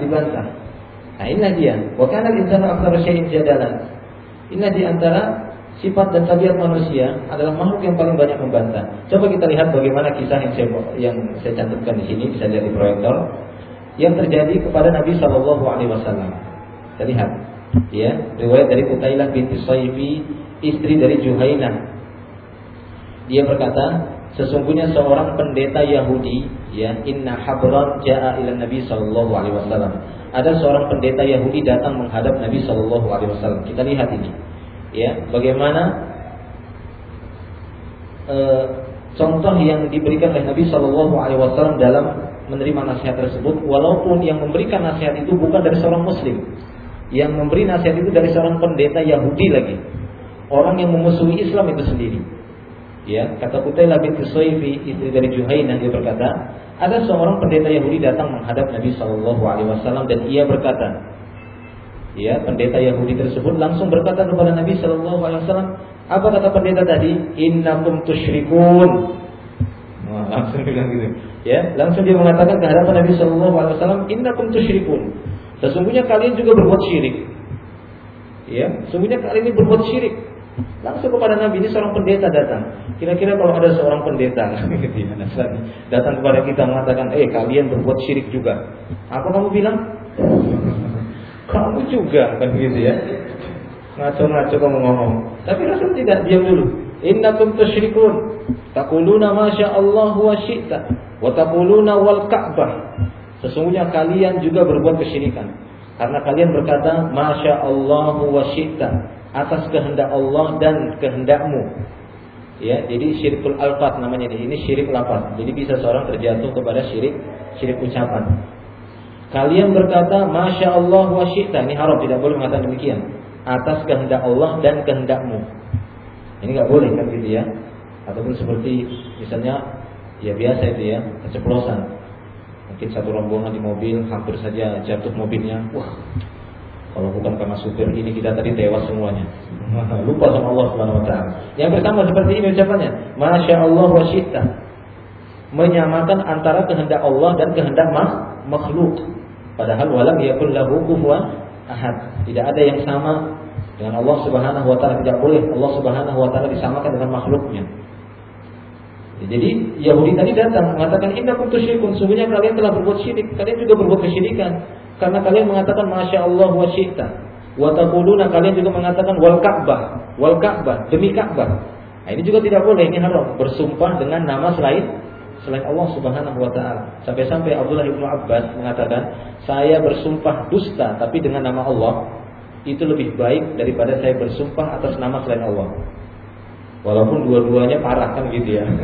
Nah inilah dia. Wa kana al-insanu aktsaru syai'in jadalan. Inilah di antara sifat dan tabiat manusia adalah makhluk yang paling banyak membantah. Coba kita lihat bagaimana kisah yang saya cantumkan di sini, bisa lihat di proyektor, yang terjadi kepada Nabi SAW. Kita lihat, ya, riwayat dari Qutailah binti Sayfi, istri dari Juhainah. Dia berkata, sesungguhnya seorang pendeta Yahudi, ya, inna habran jaa ila Nabi SAW. Ada seorang pendeta Yahudi datang menghadap Nabi SAW. Kita lihat ini. Ya, bagaimana contoh yang diberikan oleh Nabi SAW dalam menerima nasihat tersebut, walaupun yang memberikan nasihat itu bukan dari seorang Muslim, yang memberi nasihat itu dari seorang pendeta Yahudi lagi, orang yang memusuhi Islam itu sendiri. Ya, kata Qutailah binti Sayfi, istri dari Juhainah, dia berkata, ada seorang pendeta Yahudi datang menghadap Nabi SAW dan ia berkata. Ya, pendeta Yahudi tersebut langsung berkata kepada Nabi SAW, apa kata pendeta tadi? Innakum tusyrikun. Wah, langsung bilang gitu. Ya, langsung dia mengatakan ke hadapan Nabi SAW, innakum tusyrikun. Sesungguhnya kalian juga berbuat syirik. Ya, sesungguhnya kalian ini berbuat syirik. Langsung kepada Nabi, ini seorang pendeta datang. Kira-kira kalau ada seorang pendeta datang kepada kita mengatakan, kalian berbuat syirik juga. Apa kamu bilang? Kamu juga, kan gitu ya. Ngaco-ngaco kamu ngomong. Tapi Rasul tidak, diam dulu. Innakum tusyrikun, taquluna ma syaa Allah wa syi'ta, wa taquluna wal Ka'bah. Sesungguhnya kalian juga berbuat kesyirikan. Karena kalian berkata ma syaa Allah wa syi'ta, atas kehendak Allah dan kehendakmu. Ya, jadi syirkul alfat namanya ini syirik lafaz. Jadi bisa seorang terjatuh kepada syirik ucapan. Kalian berkata masya Allah wa syi'ta, ini haram, tidak boleh mengatakan demikian. Atas kehendak Allah dan kehendakmu. Ini enggak boleh kan gitu ya. Ataupun seperti misalnya ya biasa itu ya, keceplosan. Mungkin satu rombongan di mobil hampir saja jatuh mobilnya. Wah, kalau bukan karena supir ini kita tadi tewas semuanya. Lupa sama Allah Subhanahu wa taala. Yang pertama seperti ini ucapannya, masya Allah wa syi'ta. Menyamakan antara kehendak Allah dan kehendak makhluk. Padahal walam yakul lahu kufuwan ahad. Tidak ada yang sama dengan Allah Subhanahu wa taala, tidak boleh Allah Subhanahu wa taala disamakan dengan makhluknya. Jadi Yahudi tadi datang mengatakan innakum tusyrikun, sungguhnya kalian telah berbuat syirik, kalian juga berbuat kesyirikan. Karena kalian mengatakan masya Allah wa syi'ta, wa taquluna, kalian juga mengatakan wal Ka'bah, demi Ka'bah. Nah, ini juga tidak boleh, ini haram, bersumpah dengan nama selain Allah Subhanahu wa taala. Sampai-sampai Abdullah bin Abbas mengatakan, saya bersumpah dusta tapi dengan nama Allah itu lebih baik daripada saya bersumpah atas nama selain Allah. Walaupun dua-duanya parah kan gitu ya.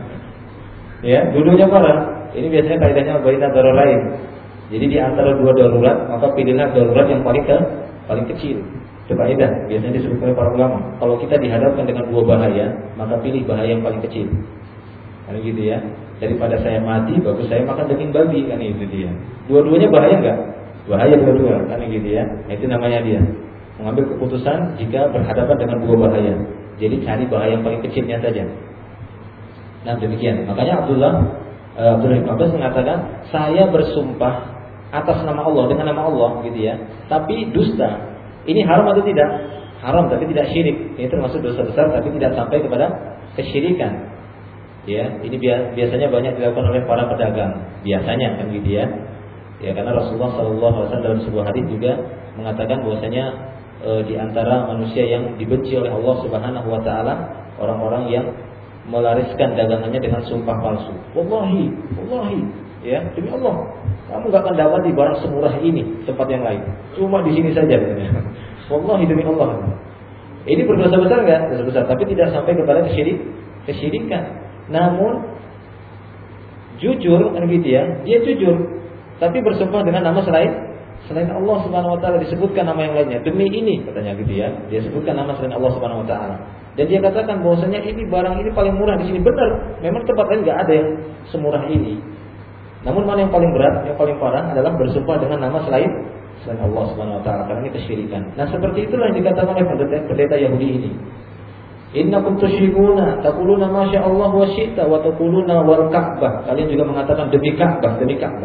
Ya, dua-duanya parah. Ini biasanya kaidahnya baina dararain. Jadi di antara dua darurat, maka pilihlah darurat yang paling kecil. Itu kaidah biasanya disebut oleh para ulama. Kalau kita dihadapkan dengan dua bahaya, maka pilih bahaya yang paling kecil. Kan gitu ya. Daripada saya mati, bagus saya makan daging babi, kan itu dia. Dua-duanya bahaya enggak? Bahaya dua-dua, kan gitu ya. Nah, itu namanya dia mengambil keputusan jika berhadapan dengan dua bahaya. Jadi cari bahaya yang paling kecilnya saja. Nah, demikian. Makanya Abdullah bin Abbas mengatakan, saya bersumpah atas nama Allah, dengan nama Allah gitu ya. Tapi dusta. Ini haram atau tidak? Haram tapi tidak syirik. Ini termasuk dosa besar tapi tidak sampai kepada kesyirikan. Ya, ini biasanya banyak dilakukan oleh para pedagang. Biasanya kan gitu ya. Ya, karena Rasulullah SAW dalam sebuah hadis juga mengatakan bahwasanya di antara manusia yang dibenci oleh Allah Subhanahu wa taala orang-orang yang melariskan dagangannya dengan sumpah palsu. Wallahi, ya, demi Allah, kamu enggak akan dapat di barang semurah ini tempat yang lain. Cuma di sini saja katanya. Wallahi demi Allah. Ini berdosa besar enggak? Dosa besar, tapi tidak sampai kepada kesyirikan. Namun jujur kan gitu ya, dia jujur tapi bersumpah dengan nama selain Allah Subhanahu wa taala, disebutkan nama yang lainnya. Demi ini katanya gitu ya. Dia sebutkan nama selain Allah Subhanahu wa taala. Dan dia katakan bahwasanya ini barang ini paling murah di sini. Benar, memang tempat lain enggak ada yang semurah ini. Namun mana yang paling berat, yang paling parah adalah bersumpah dengan nama selain Allah Subhanahu wa taala, karena ini kesyirikan. Nah, seperti itulah yang dikatakan oleh pendeta Yahudi ini. Innakum tusyrikuna taquluna ma syaa Allah wa syi'ta wa taquluna wal Ka'bah. Kalian juga mengatakan demi Ka'bah.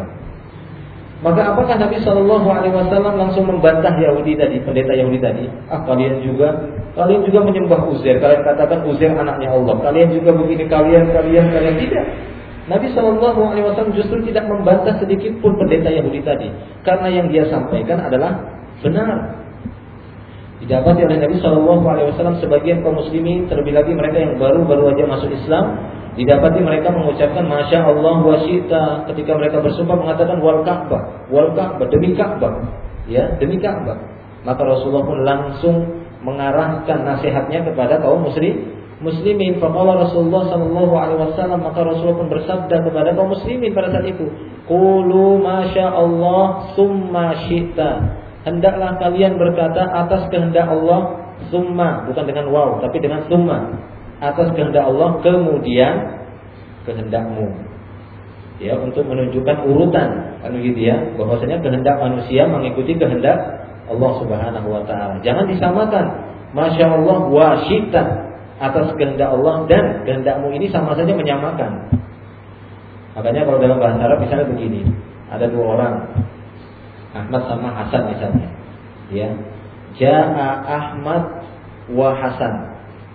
Maka apakah Nabi SAW langsung membantah Yahudi tadi, pendeta Yahudi tadi? Kalian juga menyembah Uzair. Kalian katakan Uzair anaknya Allah. Kalian juga begini, kalian tidak. Nabi SAW justru tidak membantah sedikit pun pendeta Yahudi tadi, karena yang dia sampaikan adalah benar. Didapati oleh Nabi SAW sebagian kaum muslimin, terlebih lagi mereka yang baru aja masuk Islam, didapati mereka mengucapkan masya Allah wa syi'ta ketika mereka bersumpah mengatakan wal Ka'bah, demi Ka'bah, ya, demi Ka'bah. Maka Rasulullah pun langsung mengarahkan nasihatnya kepada kaum muslimin. Faqala Rasulullah sallallahu alaihi wasallam, maka Rasulullah pun bersabda kepada kaum muslimin pada saat itu, qulu masya Allah summa syi'ta. Hendaklah kalian berkata atas kehendak Allah, summa, bukan dengan waw tapi dengan summa. Atas kehendak Allah kemudian kehendakmu. Ya, untuk menunjukkan urutan kan begitu ya, bahwasanya kehendak manusia mengikuti kehendak Allah Subhanahu wa taala. Jangan disamakan masya Allah wa syi'ta, atas kehendak Allah dan kehendakmu, ini sama saja menyamakan. Makanya kalau dalam bahasa Arab misalnya begini, ada dua orang, Ahmad sama Hasan misalnya, ya. Ja'a Ahmad wa Hasan.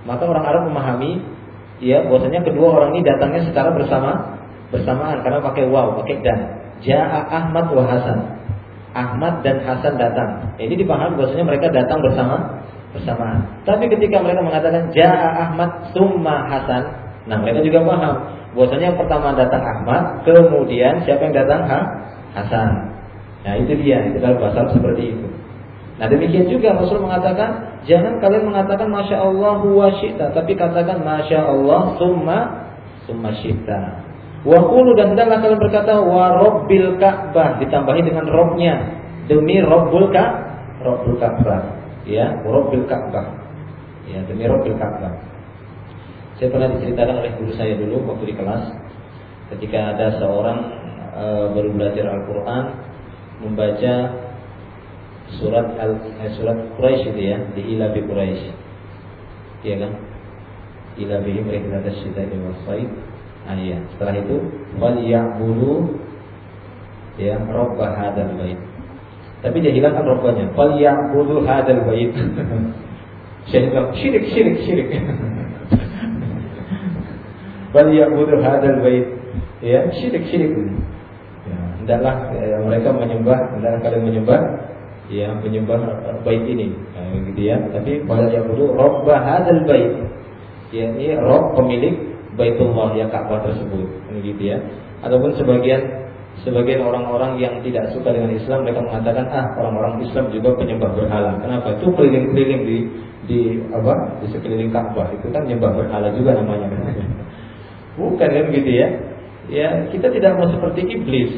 Maka orang Arab memahami ya bahwasanya kedua orang ini datangnya secara bersamaan karena pakai waw, pakai dan. Ja'a Ahmad wa Hasan. Ahmad dan Hasan datang. Ini dipahami bahwasanya mereka datang bersamaan. Tapi ketika mereka mengatakan Ja'a Ahmad summa Hasan, nah mereka juga paham bahwasanya yang pertama datang Ahmad, kemudian siapa yang datang? Hasan. Nah itu dia, itu dalam bahasa seperti itu. Nah demikian juga Rasul mengatakan, jangan kalian mengatakan Masya Allah wa syi'ta, tapi katakan Masya Allah summa syi'ta. Wa qulu, dan hendaklah kalian berkata wa rabbil Ka'bah, ditambahi dengan robnya, demi Rabbul Ka'bah. Ya, Rabbil Ka'bah. Ya, demi Rabbil Ka'bah. Saya pernah diceritakan oleh guru saya dulu waktu di kelas, ketika ada seorang baru belajar Al-Qur'an, membaca surat Quraisy itu ya, di ila bi Quraisy. Iya kan? Ila bihim rihlatas syita'i was saif. Ah iya, setelah itu wal ya'budu ya rabb hadzal bait. Tapi dia hilangkan rabbanya. Wal ya'budu hadzal bait. Syirik. Wal ya'budu hadzal bait. Ya, syirik. Ya, hendaklah mereka hendaklah kalian menyembah bait ini, gitu ya. Tapi wal ya'budu rabb hadzal bait. Yakni Rabb pemilik Baitullah ya Ka'bah tersebut, gitu ya. Ataupun sebagian orang-orang yang tidak suka dengan Islam, mereka mengatakan orang-orang Islam juga penyembah berhala. Kenapa? Itu keliling-keliling di sekeliling Ka'bah itu kan menyembah berhala juga namanya. Bukan kan gitu ya. Ya, kita tidak mau seperti iblis.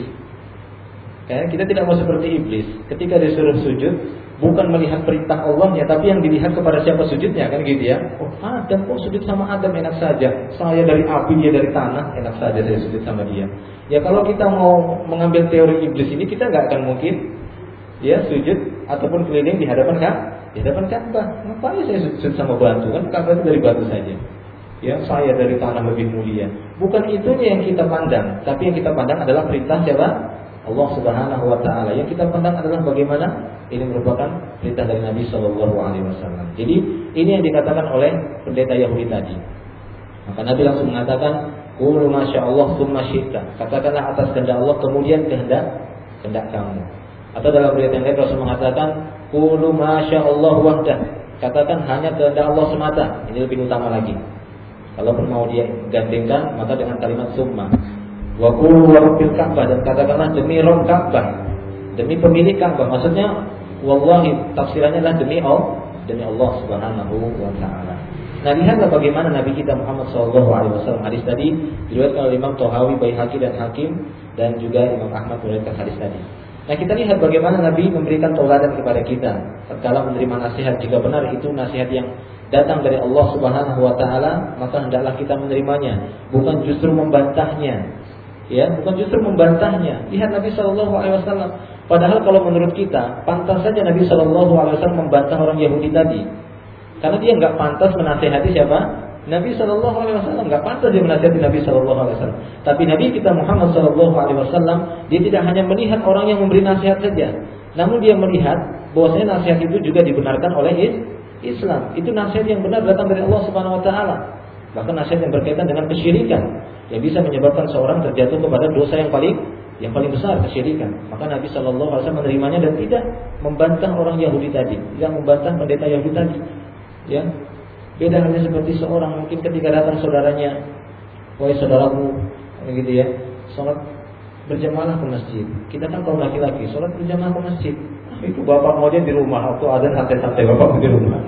Kita tidak mau seperti iblis. Ketika disuruh sujud, bukan melihat perintah Allahnya, tapi yang dilihat kepada siapa sujudnya, kan gitu ya. Oh, Adam kok sujud sama Adam, enak saja. Saya dari api, dia dari tanah, enak saja saya sujud sama dia. Ya kalau kita mau mengambil teori iblis ini, kita nggak akan mungkin ya sujud ataupun keliling di hadapan Ka'bah. Ngapain saya sujud sama batu? Kan Ka'bah itu dari batu saja. Ya, saya dari tanah lebih mulia. Bukan itunya yang kita pandang, tapi yang kita pandang adalah perintah siapa? Allah Subhanahu wa taala. Yang kita pandang adalah bagaimana ini merupakan perintah dari Nabi sallallahu alaihi wasallam. Jadi ini yang dikatakan oleh pendeta Yahudi tadi. Maka Nabi langsung mengatakan, "Qulu masyaallah tsumma syi'ta." Katakanlah atas kehendak Allah kemudian kehendak kamu. Atau dalam riwayat yang lain Rasul mengatakan, "Qulu masyaallah wahdah." Katakan hanya kehendak Allah semata. Ini lebih utama lagi. Kalau mau dia gandengkan maka dengan kalimat summa. Wa qulu rabbil Ka'bah, dan katakanlah demi Rabb Ka'bah, demi pemilik Ka'bah. Maksudnya wallahi, tafsirannya adalah demi Allah Subhanahu wa taala. Nah, lihatlah bagaimana Nabi kita Muhammad sallallahu alaihi wasallam. Hadis tadi diriwayatkan oleh Imam Tahawi, Baihaqi dan Hakim, dan juga Imam Ahmad meriwayatkan hadis tadi. Nah, kita lihat bagaimana Nabi memberikan tauladan kepada kita tatkala menerima nasihat. Jika benar itu nasihat yang datang dari Allah Subhanahu wa taala, maka hendaklah kita menerimanya, bukan justru membantahnya. Ya, bukan justru membantahnya. Lihat Nabi sallallahu alaihi wasallam. Padahal kalau menurut kita, pantas saja Nabi sallallahu alaihi wasallam membantah orang Yahudi tadi. Karena dia enggak pantas menasihati siapa? Nabi sallallahu alaihi wasallam. Enggak pantas dia menasihati Nabi sallallahu alaihi wasallam. Tapi Nabi kita Muhammad sallallahu alaihi wasallam, dia tidak hanya melihat orang yang memberi nasihat saja, namun dia melihat bahwasanya nasihat itu juga dibenarkan oleh Islam. Itu nasihat yang benar datang dari Allah Subhanahu wa taala. Bahkan nasihat yang berkaitan dengan kesyirikan yang bisa menyebabkan seorang terjatuh kepada dosa yang paling besar, kesyirikan. Maka Nabi sallallahu alaihi wasallam menerimanya dan tidak membantah orang Yahudi tadi, tidak membantah pendeta Yahudi tadi. Ya. Beda halnya seperti seorang mungkin ketika datang saudaranya, "Wahai saudaraku," gitu ya, "salat berjamaah ke masjid." Kita kan kaum laki-laki, salat berjamaah ke masjid. Itu bapak mau dia di rumah, waktu adzan santai-santai bapak di rumah.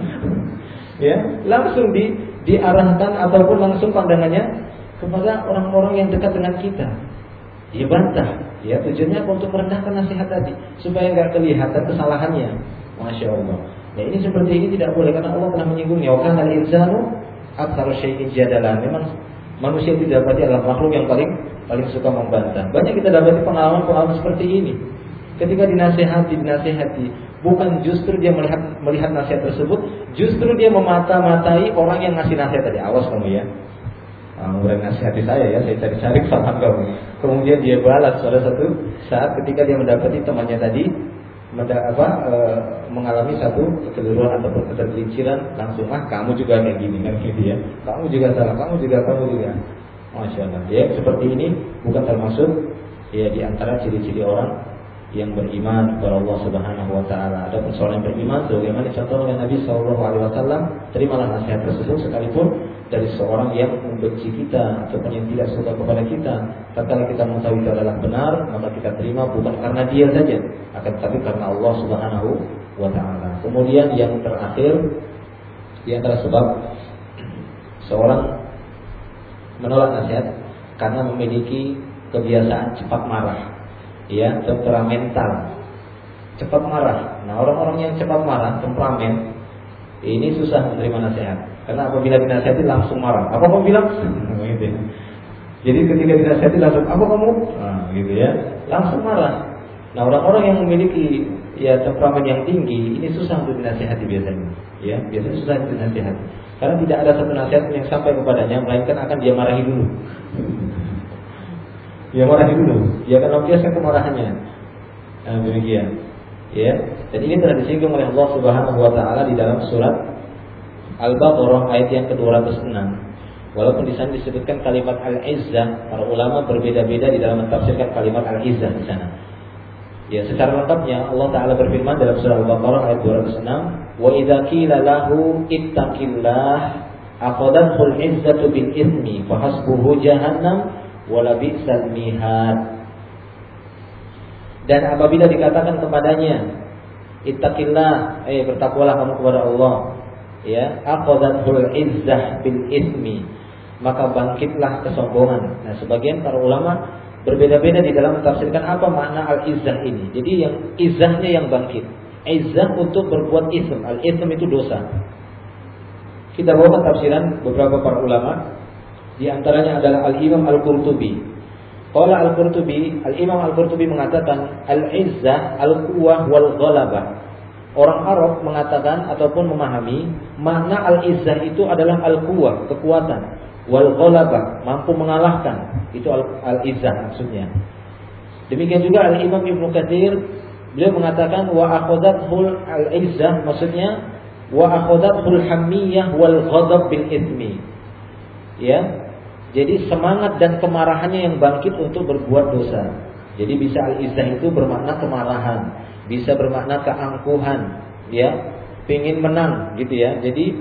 Ya, langsung diarahkan ataupun langsung pandangannya kepada orang-orang yang dekat dengan kita. Dibantah, ya tujuannya untuk merendahkan nasihat tadi supaya enggak kelihatan kesalahannya. Masya Allah. Ya, ini seperti ini tidak boleh karena Allah telah menyinggungnya. Wa kana al-insanu aktsara syai'in jadalan. Memang manusia itu dapati adalah makhluk yang paling suka membantah. Banyak kita dapati pengalaman seperti ini. Ketika dinasihati, bukan justru dia melihat nasihat tersebut, justru dia memata-matai orang yang ngasih nasihat tadi. Awas kamu ya. Mulai nasihati saya ya, saya cari kesalahan kamu. Kemudian dia balas pada satu saat ketika dia mendapati temannya tadi mengalami satu kekeliruan ataupun ketergelinciran, langsung kamu juga kayak gini kan gitu ya. Kamu juga salah, kamu juga. Masya Allah. Ya, seperti ini bukan termasuk ya di antara ciri-ciri orang yang beriman kepada Allah Subhanahu wa taala. Adapun seorang yang beriman sebagaimana dicontohkan oleh Nabi sallallahu alaihi wasallam, terimalah nasihat tersebut sekalipun dari seorang yang membenci kita ataupun yang tidak suka kepada kita. Tatkala kita mengetahui itu adalah benar, maka kita terima bukan karena dia saja, akan tetapi karena Allah Subhanahu wa taala. Kemudian yang terakhir di antara sebab seorang menolak nasihat karena memiliki kebiasaan cepat marah. Ya, temperamental, cepat marah. Nah, orang-orang yang cepat marah, temperamen, ini susah menerima nasihat. Karena apabila dinasihati langsung marah. Apa kamu bilang? Gitu ya. Jadi ketika dinasihati langsung, apa kamu? Nah, gitu ya, langsung marah. Nah, orang-orang yang memiliki ya temperamen yang tinggi, ini susah untuk dinasihati biasanya. Ya, biasanya susah untuk dinasihati. Karena tidak ada satu nasihat yang sampai kepadanya, melainkan akan dia marahi dulu. Dia marahi dulu, dia akan lampiaskan kemarahannya. Demikian. Ya, dan ini telah disinggung oleh Allah Subhanahu wa taala di dalam surat Al-Baqarah ayat yang ke-206. Walaupun di sana disebutkan kalimat al-izzah, para ulama berbeda-beda di dalam mentafsirkan kalimat al-izzah di sana. Ya, secara lengkapnya Allah taala berfirman dalam surah Al-Baqarah ayat 206, "Wa idza qila lahu ittaqillah akhadhathu al-izzatu bil itsmi fa hasbuhu jahannam wala bi'sal mihad." Dan apabila dikatakan kepadanya, ittaqillah, bertakwalah kamu kepada Allah, ya, aqadatul izzah bil ismi, maka bangkitlah kesombongan. Nah, sebagian para ulama berbeda-beda di dalam mentafsirkan apa makna al-izzah ini. Jadi yang izzahnya yang bangkit. Izzah untuk berbuat ism. Al-ism itu dosa. Kita bawa tafsiran beberapa para ulama. Di antaranya adalah Al-Imam Al-Qurtubi. Qala Al-Qurtubi, Al-Imam Al-Qurtubi mengatakan al-izzah al-quwwah wal ghalabah. Orang Arab mengatakan ataupun memahami makna al-izzah itu adalah al-quwwah, kekuatan, wal ghalabah, mampu mengalahkan. Itu al-izzah maksudnya. Demikian juga Al-Imam Ibnu Katsir, beliau mengatakan wa akhadathul al-izzah, maksudnya wa akhadathul hammiyah wal ghadab bil itsmi. Ya. Jadi semangat dan kemarahannya yang bangkit untuk berbuat dosa. Jadi bisa al-izzah itu bermakna kemarahan, bisa bermakna keangkuhan, ya, pengin menang gitu ya. Jadi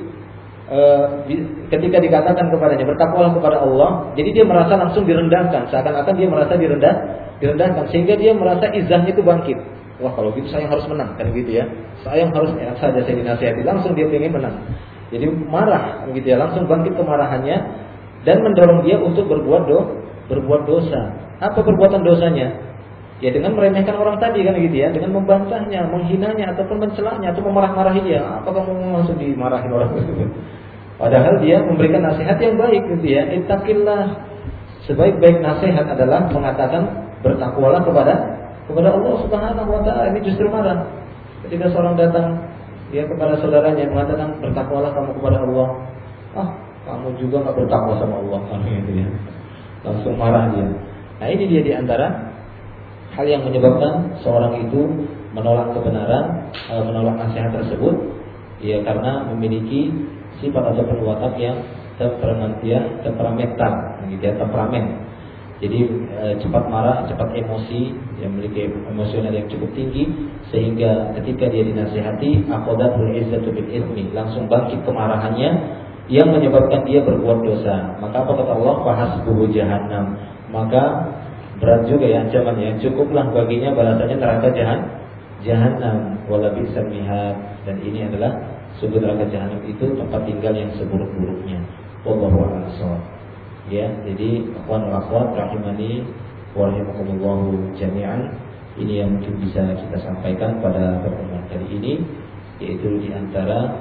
ketika dikatakan kepadanya bertakwalah kepada Allah, jadi dia merasa langsung direndahkan, seakan-akan dia merasa direndahkan, sehingga dia merasa izzahnya itu bangkit. Wah, kalau gitu saya harus menang, kan gitu ya. Saya harus enak saja saya dinasihati, langsung dia pengen menang. Jadi marah gitu ya, langsung bangkit kemarahannya. Dan mendorong dia untuk berbuat dosa. Apa perbuatan dosanya? Ya dengan meremehkan orang tadi kan gitu ya, dengan membantahnya, menghinanya ataupun mencelanya atau memarah-marahi dia. Apa kamu langsung dimarahin orang tersebut? Padahal dia memberikan nasihat yang baik gitu ya. Ittaqillah. Sebaik-baik nasihat adalah mengatakan bertakwalah kepada Allah Subhanahu wa taala. Ini justru marah. Ketika seorang datang dia kepada saudaranya mengatakan bertakwalah kamu kepada Allah. Kamu juga nggak bertakwa sama Allah, gitu ya. Langsung marah dia. Nah, ini dia di antara hal yang menyebabkan seorang itu menolak kebenaran, menolak nasihat tersebut, ya karena memiliki sifat atau watak yang temperamental, gitu ya, temperamen. Jadi cepat marah, cepat emosi, yang memiliki emosional yang cukup tinggi, sehingga ketika dia dinasihati, aqadatul izzatu bil itsmi, langsung bangkit kemarahannya yang menyebabkan dia berbuat dosa. Maka apa kata Allah? Fahasbuhu jahannam. Maka berat juga ya ancamannya. Cukuplah baginya balasannya neraka jahannam. Wala bi'sal mihad. Dan ini adalah sungguh neraka jahannam itu tempat tinggal yang seburuk-buruknya. Wallahu a'lam. Ya, jadi akhwan wa akhwat rahimani wa rahimakumullah jami'an. Ini yang mungkin bisa kita sampaikan pada pertemuan kali ini, yaitu di antara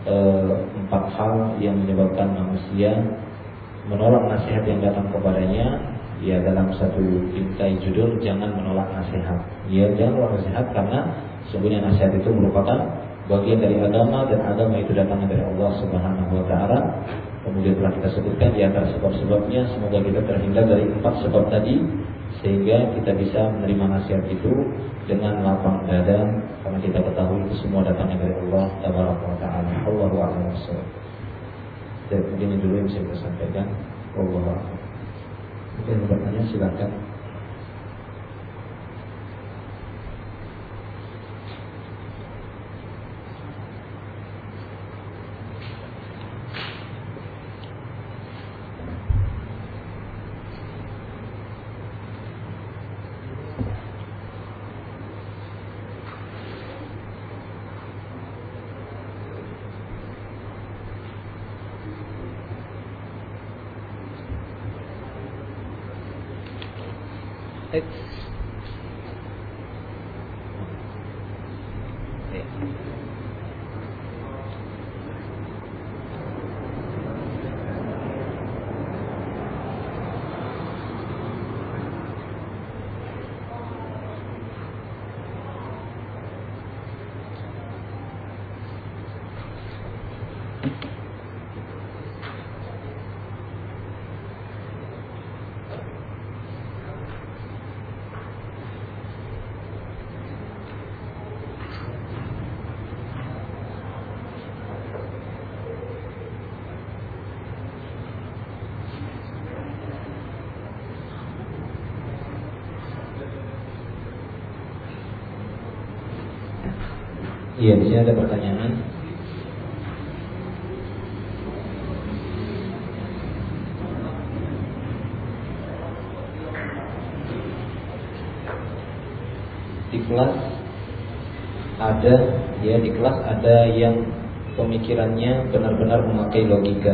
4 hal yang menyebabkan manusia menolak nasihat yang datang kepadanya. Ya, dalam satu bingkai judul, jangan menolak nasihat. Ya, jangan menolak nasihat karena sesungguhnya nasihat itu merupakan bagian dari agama, dan agama itu datangnya dari Allah Subhanahu wa taala. Kemudian telah kita sebutkan di antara sebab-sebabnya, semoga kita terhindar dari 4 sebab tadi, sehingga kita bisa menerima nasihat itu dengan lapang dada, karena kita ketahui itu semua datangnya dari Allah Tabaraka wa Ta'ala. Allahu a'lam bishawab. Dan begini dulu yang saya bisa sampaikan. Wallahu a'lam. Mungkin bertanya silakan. Iya, di sini ada pertanyaan. Di kelas ada yang pemikirannya benar-benar memakai logika,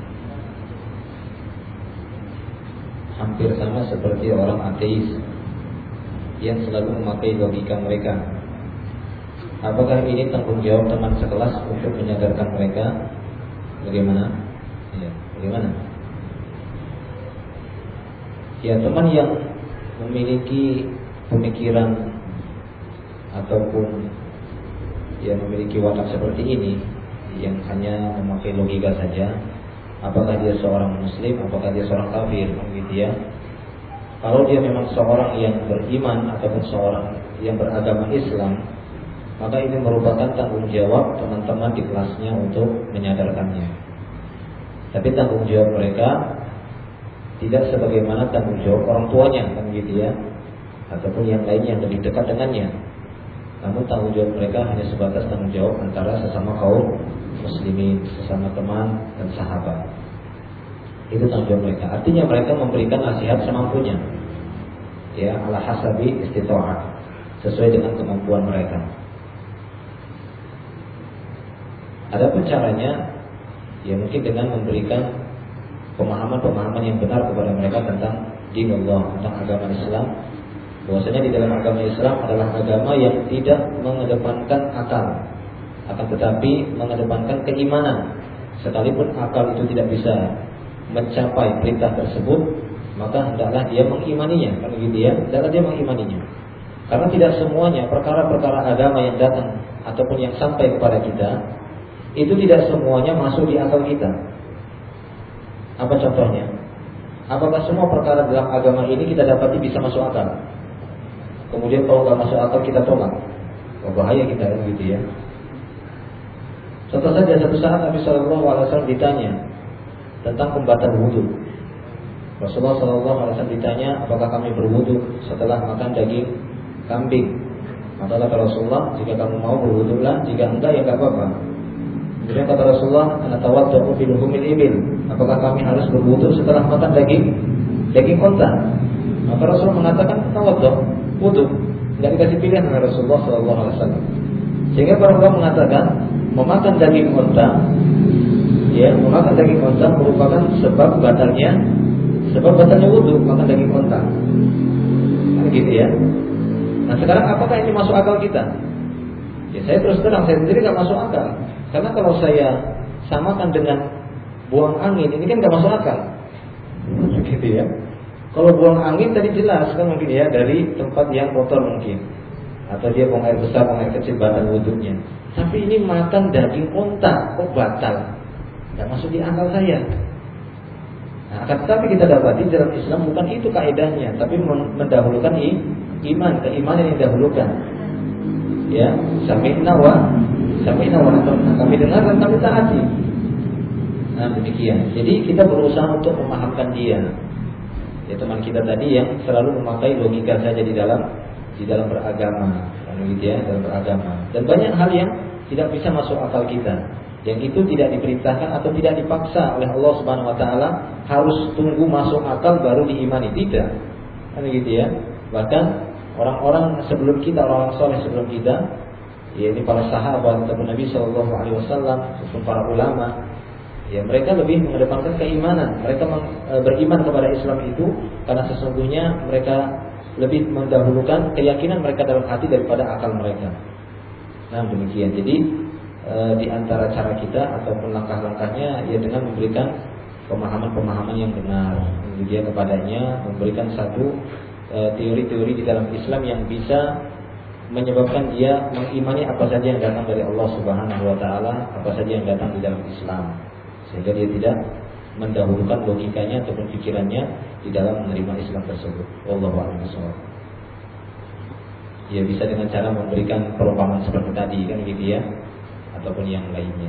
hampir sama seperti orang ateis yang selalu memakai logika mereka. Apakah ini tanggung jawab teman sekelas untuk menyadarkan mereka? Bagaimana? Ya, bagaimana? Ya, teman yang memiliki pemikiran ataupun yang memiliki watak seperti ini, yang hanya memakai logika saja, apakah dia seorang muslim, apakah dia seorang kafir, gitu ya. Kalau dia memang seorang yang beriman ataupun seorang yang beragama Islam, maka ini merupakan tanggung jawab teman-teman di kelasnya untuk menyadarkannya. Tapi tanggung jawab mereka tidak sebagaimana tanggung jawab orang tuanya, kan gitu ya, ataupun yang lainnya yang lebih dekat dengannya. Namun tanggung jawab mereka hanya sebatas tanggung jawab antara sesama kaum muslimin, sesama teman dan sahabat. Itu tanggung jawab mereka. Artinya mereka memberikan nasihat semampunya, ya, ala hasabi istita'ah, sesuai dengan kemampuan mereka. Adapun caranya, ya mungkin dengan memberikan pemahaman-pemahaman yang benar kepada mereka tentang din Allah, tentang agama Islam. Bahwasanya di dalam agama Islam adalah agama yang tidak mengedepankan akal, akan tetapi mengedepankan keimanan. Sekalipun akal itu tidak bisa mencapai perintah tersebut, maka hendaklah dia mengimaninya, kan gitu ya, hendaklah dia mengimaninya. Karena tidak semuanya perkara-perkara agama yang datang ataupun yang sampai kepada kita itu tidak semuanya masuk di akal kita. Apa contohnya? Apakah semua perkara dalam agama ini kita dapati bisa masuk akal? Kemudian kalau nggak masuk akal kita tolak, bahaya kita, gitu ya. Contoh saja, satu saat Nabi SAW ditanya tentang pembatal wudhu. Rasulullah SAW ditanya, apakah kami berwudhu setelah makan daging kambing? Maka kata Rasulullah, jika kamu mau berwudhulah, jika enggak ya enggak apa-apa. Kemudian kata Rasulullah, anatawaddu fi luhumil ibil. Apakah kami harus berwudhu setelah makan daging unta? Maka Rasulullah mengatakan tawaddu, wudhu. Enggak dikasih pilihan oleh Rasulullah SAW. Sehingga para ulama mengatakan memakan daging unta, ya, memakan daging unta merupakan sebab batalnya wudhu, makan daging unta. Nah, gitu ya. Nah sekarang apakah ini masuk akal kita? Ya saya terus terang, saya sendiri nggak masuk akal. Karena kalau saya samakan dengan buang angin, ini kan nggak masuk akal, gitu ya. Kalau buang angin tadi jelas kan mungkin ya dari tempat yang kotor mungkin, atau dia buang air besar, buang air kecil, batal wudhunya. Tapi ini makan daging unta, kok batal? Nggak masuk di akal saya. Nah, akan tetapi kita dapati dalam Islam bukan itu kaidahnya, tapi mendahulukan iman, keimanan yang didahulukan. Ya, sami'na wa ata'na. Kami dengar dan kami taati. Nah, demikian. Jadi kita berusaha untuk memahamkan dia. Ya, teman kita tadi yang selalu memakai logika saja di dalam beragama, gitu ya, dalam beragama. Dan banyak hal yang tidak bisa masuk akal kita. Yang itu tidak diperintahkan atau tidak dipaksa oleh Allah Subhanahu wa taala harus tunggu masuk akal baru diimani, tidak. Kan gitu ya. Bahkan orang-orang sebelum kita, orang soleh sebelum kita, ya ini para sahabat ataupun Nabi sallallahu alaihi wasallam ataupun para ulama, ya mereka lebih mengedepankan keimanan. Mereka beriman kepada Islam itu karena sesungguhnya mereka lebih mendahulukan keyakinan mereka dalam hati daripada akal mereka. Nah, demikian. Jadi di antara cara kita ataupun langkah-langkahnya ya dengan memberikan pemahaman-pemahaman yang benar dia kepadanya, memberikan satu teori-teori di dalam Islam yang bisa menyebabkan dia mengimani apa saja yang datang dari Allah Subhanahu wa taala, apa saja yang datang di dalam Islam, sehingga dia tidak mendahulukan logikanya ataupun pikirannya di dalam menerima Islam tersebut. Wallahu a'lam bishawab. Ya, bisa dengan cara memberikan perumpamaan seperti tadi kan gitu ya, ataupun yang lainnya.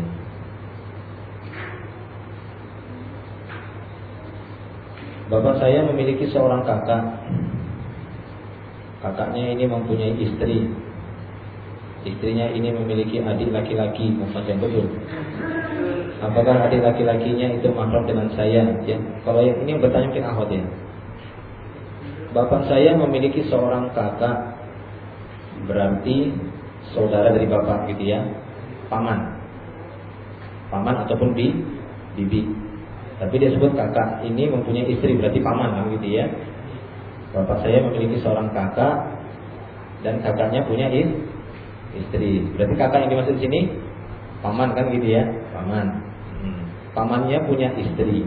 Bapak saya memiliki seorang kakak. Kakaknya ini mempunyai istri. Istrinya ini memiliki adik laki-laki, macam betul. Apakah adik laki-lakinya itu mahram dengan saya? Ya, kalau yang ini bertanya mungkin akhwat ya. Bapak saya memiliki seorang kakak, berarti saudara dari bapak gitu ya. Paman ataupun bibi. Tapi dia sebut kakak ini mempunyai istri, berarti paman kan gitu ya. Bapak saya memiliki seorang kakak dan kakaknya punya istri. Berarti kakak yang dimaksud di sini paman kan gitu ya, paman. Pamannya punya istri.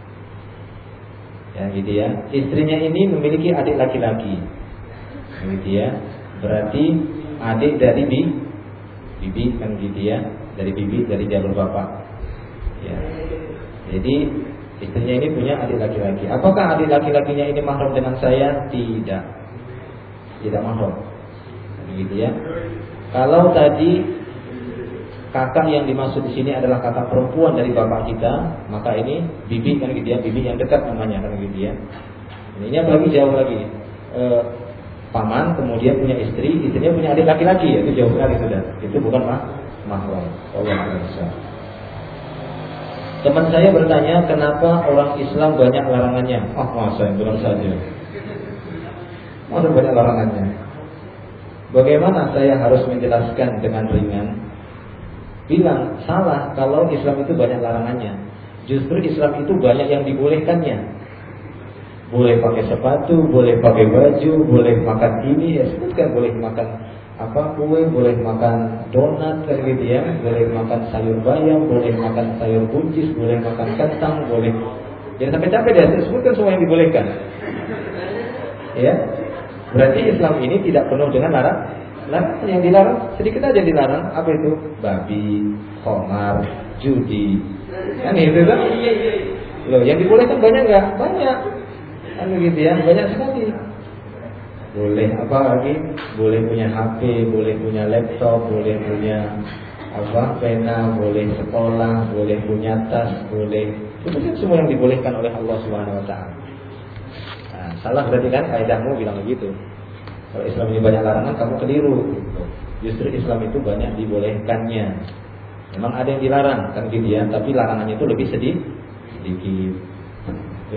Ya gitu ya. Istrinya ini memiliki adik laki-laki. Gitu ya. Berarti adik dari bibi kan gitu ya, dari bibi dari jalur bapak. Ya. Jadi istrinya ini punya adik laki-laki. Apakah adik laki-lakinya ini mahram dengan saya? Tidak mahram. Gitu ya. Kalau tadi kakak yang dimaksud di sini adalah kakak perempuan dari bapak kita, maka ini bibi kan gitu ya, bibi yang dekat namanya kan gitu ya. Ini apalagi jauh lagi. Paman kemudian punya istri, istrinya punya adik laki-laki, ya, itu jauh sekali sudah. Itu bukan mahram. Allah Akbar. Teman saya bertanya, kenapa orang Islam banyak larangannya? Masa yang bilang saja. Masa banyak larangannya? Bagaimana saya harus menjelaskan dengan ringan? Bilang salah kalau Islam itu banyak larangannya. Justru Islam itu banyak yang dibolehkannya. Boleh pakai sepatu, boleh pakai baju, boleh makan ini, ya sebutkan, boleh makan kue, boleh makan donat kan gitu ya, boleh makan sayur bayam, boleh makan sayur buncis, boleh makan kentang, boleh. Jangan sampai capek dia sebutkan semua yang dibolehkan. Ya. Berarti Islam ini tidak penuh dengan larangan. Yang dilarang sedikit aja dilarang. Apa itu? Babi, khamar, judi. Kan itu kan? Loh, yang dibolehkan banyak enggak? Banyak. Kan begitu ya, banyak sekali. Boleh apa lagi? Boleh punya HP, boleh punya laptop, boleh punya pena, boleh sekolah, boleh punya tas, boleh. Itu semua yang dibolehkan oleh Allah Subhanahu wa taala. Nah, salah berarti kan kaidahmu bilang begitu. Kalau Islam ini banyak larangan, kamu keliru. Justru Islam itu banyak dibolehkannya. Memang ada yang dilarang kan gitu ya, tapi larangannya itu lebih sedikit. Ya.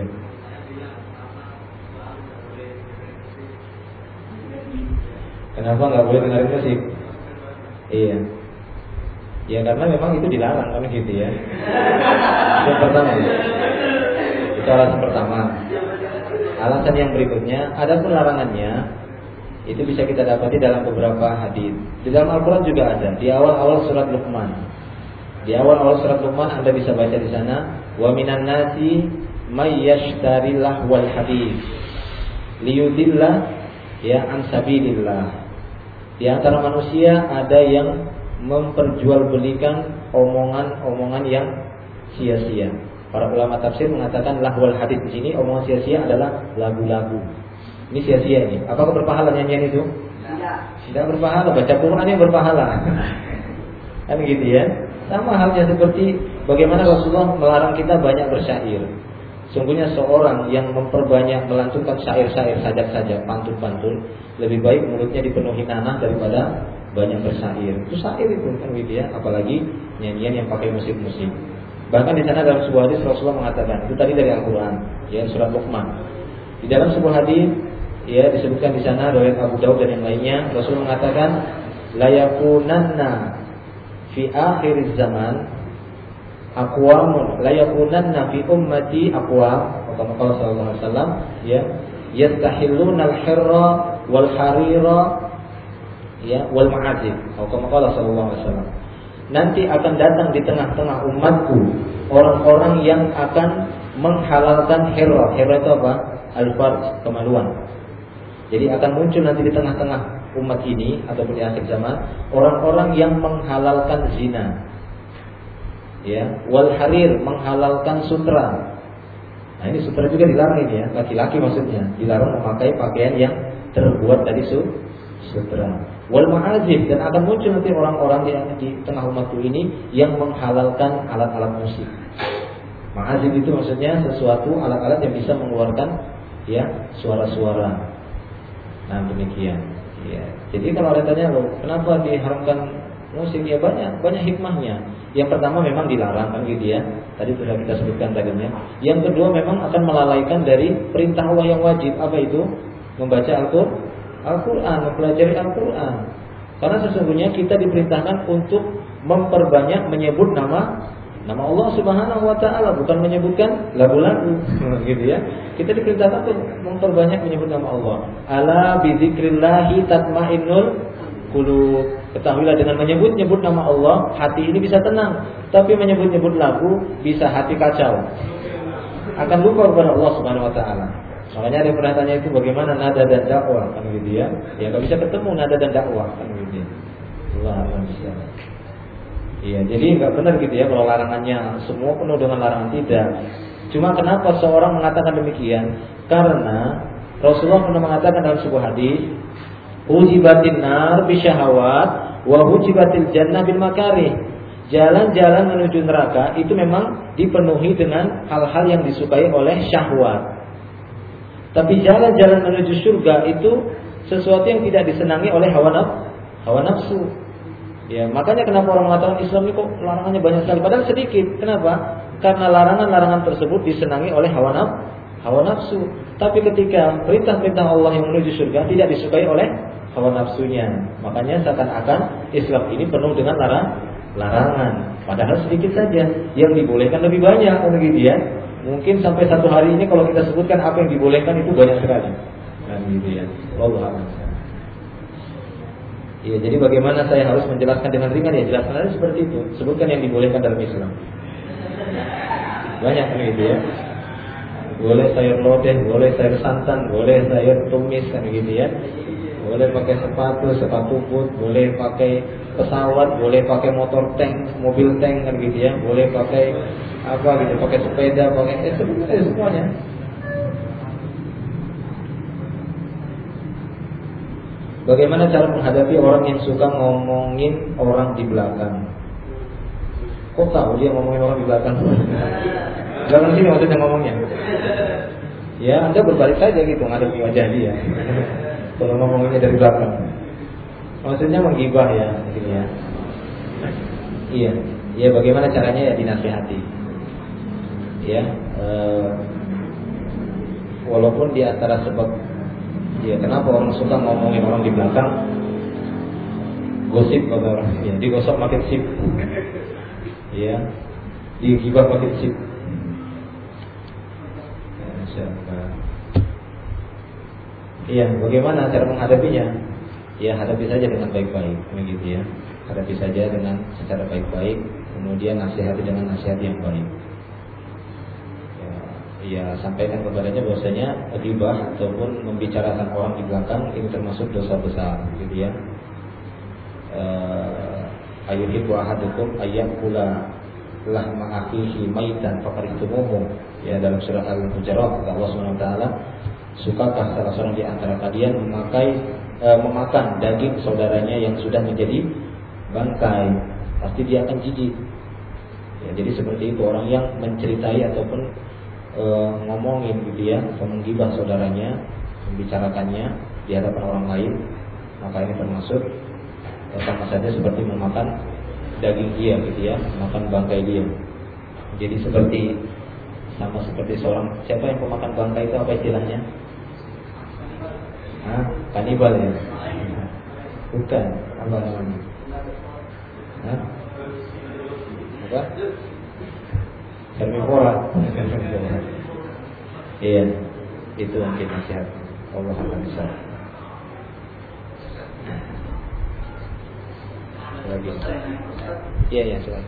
Kenapa nggak boleh dengerin musik? Iya. Ya karena memang itu dilarang kan gitu ya. Itu yang pertama. Itu alasan pertama. Alasan yang berikutnya, ada larangannya. Itu bisa kita dapati dalam beberapa hadis. Di dalam Al-Quran juga ada. Di awal-awal surat Luqman. Di awal-awal surat Luqman Anda bisa baca di sana. Wa minan nasi may yashtari lahwal hadis liyudillah ya an sabilillah. Di antara manusia ada yang memperjualbelikan omongan-omongan yang sia-sia. Para ulama tafsir mengatakan lahwal hadis di sini omongan sia-sia adalah lagu-lagu. Ini sia-sia ini. Apakah berpahala nyanyian itu? Tidak berpahala. Baca Quran yang berpahala. Kan gitu ya. Sama halnya seperti bagaimana Rasulullah melarang kita banyak bersyair. Sungguhnya seorang yang memperbanyak melantunkan syair-syair, sajak-sajak, pantun-pantun, lebih baik mulutnya dipenuhi nanah daripada banyak bersyair. Itu syair itu kan gitu ya. Apalagi nyanyian yang pakai musik-musik. Bahkan di sana dalam sebuah hadis Rasulullah mengatakan, itu tadi dari Al-Quran, ya surat Luqman. Di dalam sebuah hadis, ya disebutkan di sana riwayat Abu Daud dan yang lainnya, Rasulullah mengatakan, la yakunanna fi akhir zaman aqwamun, la yakunanna fi ummati aqwam, kata Rasulullah sallallahu alaihi wasallam, ya, yastahilluna al-hirra wal harira, ya, wal ma'azif, kata Rasulullah sallallahu alaihi wasallam. Nanti akan datang di tengah-tengah umatku orang-orang yang akan menghalalkan hirra. Hirra itu apa? Al-farj, kemaluan. Jadi akan muncul nanti di tengah-tengah umat ini ataupun di akhir zaman orang-orang yang menghalalkan zina. Ya, wal harir, menghalalkan sutra. Nah, ini sutra juga dilarang ini ya, laki-laki maksudnya, dilarang memakai pakaian yang terbuat dari sutra. Wal ma'azif, dan akan muncul nanti orang-orang yang di tengah umatku ini yang menghalalkan alat-alat musik. Ma'azif itu maksudnya sesuatu alat-alat yang bisa mengeluarkan ya suara-suara. Nah, demikian. Ya. Jadi kalau ada tanya loh, kenapa diharamkan musik? Ya banyak hikmahnya. Yang pertama memang dilarang kan gitu ya. Tadi sudah kita sebutkan tadinya. Yang kedua memang akan melalaikan dari perintah Allah yang wajib. Apa itu? Membaca Al-Quran, mempelajari Al-Quran. Karena sesungguhnya kita diperintahkan untuk memperbanyak menyebut nama Allah Subhanahu wa taala, bukan menyebutkan lagu-lagu gitu ya. Kita diperintahkan untuk memperbanyak menyebut nama Allah. Ala bizikrillahi tatmainnul qulub. Ketahuilah dengan menyebut nama Allah, hati ini bisa tenang. Tapi menyebut lagu bisa hati kacau. Akan lupa kepada Allah Subhanahu wa taala. Makanya ada yang pernah tanya itu bagaimana nada dan dakwah kan gitu ya. Ya enggak bisa ketemu nada dan dakwah kan gitu. Allah bisa. Iya, jadi enggak benar gitu ya kalau larangannya semua penuh dengan larangan, tidak. Cuma kenapa seorang mengatakan demikian? Karena Rasulullah pernah mengatakan dalam sebuah hadis, "Ujibatin nar bisyahawat wa hujibatil jannah bil makarih." Jalan-jalan menuju neraka itu memang dipenuhi dengan hal-hal yang disukai oleh syahwat. Tapi jalan-jalan menuju surga itu sesuatu yang tidak disenangi oleh hawa nafsu. Ya, makanya kenapa orang mengatakan Islam ini kok larangannya banyak sekali, padahal sedikit. Kenapa? Karena larangan-larangan tersebut disenangi oleh hawa nafsu. Tapi ketika perintah-perintah Allah yang menuju surga tidak disukai oleh hawa nafsunya, makanya seakan-akan Islam ini penuh dengan larangan. Padahal sedikit saja, yang dibolehkan lebih banyak, begitu ya. Mungkin sampai satu hari ini kalau kita sebutkan apa yang dibolehkan itu banyak sekali. Kan gitu ya. Wallahu a'lam. Iya, jadi bagaimana saya harus menjelaskan dengan ringan ya? Jelaskan aja seperti itu. Sebutkan yang dibolehkan dalam Islam. Banyak kan gitu ya. Boleh sayur lodeh, boleh sayur santan, boleh sayur tumis kan gitu ya. Boleh pakai sepatu boot, boleh pakai pesawat, boleh pakai motor tank, mobil tank kan gitu ya. Boleh pakai apa gitu, pakai sepeda, pakai semuanya. Bagaimana cara menghadapi orang yang suka ngomongin orang di belakang? Kok tahu dia ngomongin orang di belakang? Belakang sini maksudnya ngomongnya. Ya, Anda berbalik saja gitu menghadapi wajah dia. Kalau ngomonginnya dari belakang, maksudnya menggibah ya, gitu ya. Iya, bagaimana caranya ya dinasihati. Ya, walaupun di antara sebab, ya kenapa orang suka ngomongin orang di belakang, gosip kata orang, ya, digosok makin sip, ya, digibah makin sip. Iya, bagaimana cara menghadapinya? Ya, hadapi saja dengan baik-baik, begitu ya. Hadapi saja dengan secara baik-baik, kemudian nasihati dengan nasihat yang baik. Ya, sampaikan kepadanya bahwasanya ghibah ataupun membicarakan orang di belakang ini termasuk dosa besar, gitu ya. Ayyuhibbu ahadukum ayyakula lahma akhihi maitan fakarihtumuhu, ya, dalam surah Al-Hujurat Allah SWT, sukakah salah seorang di antara kalian memakan daging saudaranya yang sudah menjadi bangkai? Pasti dia akan jijik. Ya, jadi seperti itu orang yang menceritahi ataupun ngomongin gitu ya, atau menggibah saudaranya, membicarakannya di hadapan orang lain, maka ini termasuk sama saja seperti memakan daging dia gitu ya, makan bangkai dia. Jadi sama seperti seorang, siapa yang pemakan bangkai itu apa istilahnya? Kanibal ya? Bukan, apa namanya? Apa? Herbivora. Iya, itu mungkin nasihat. Allah akan bisa. Lagi. Iya, silakan.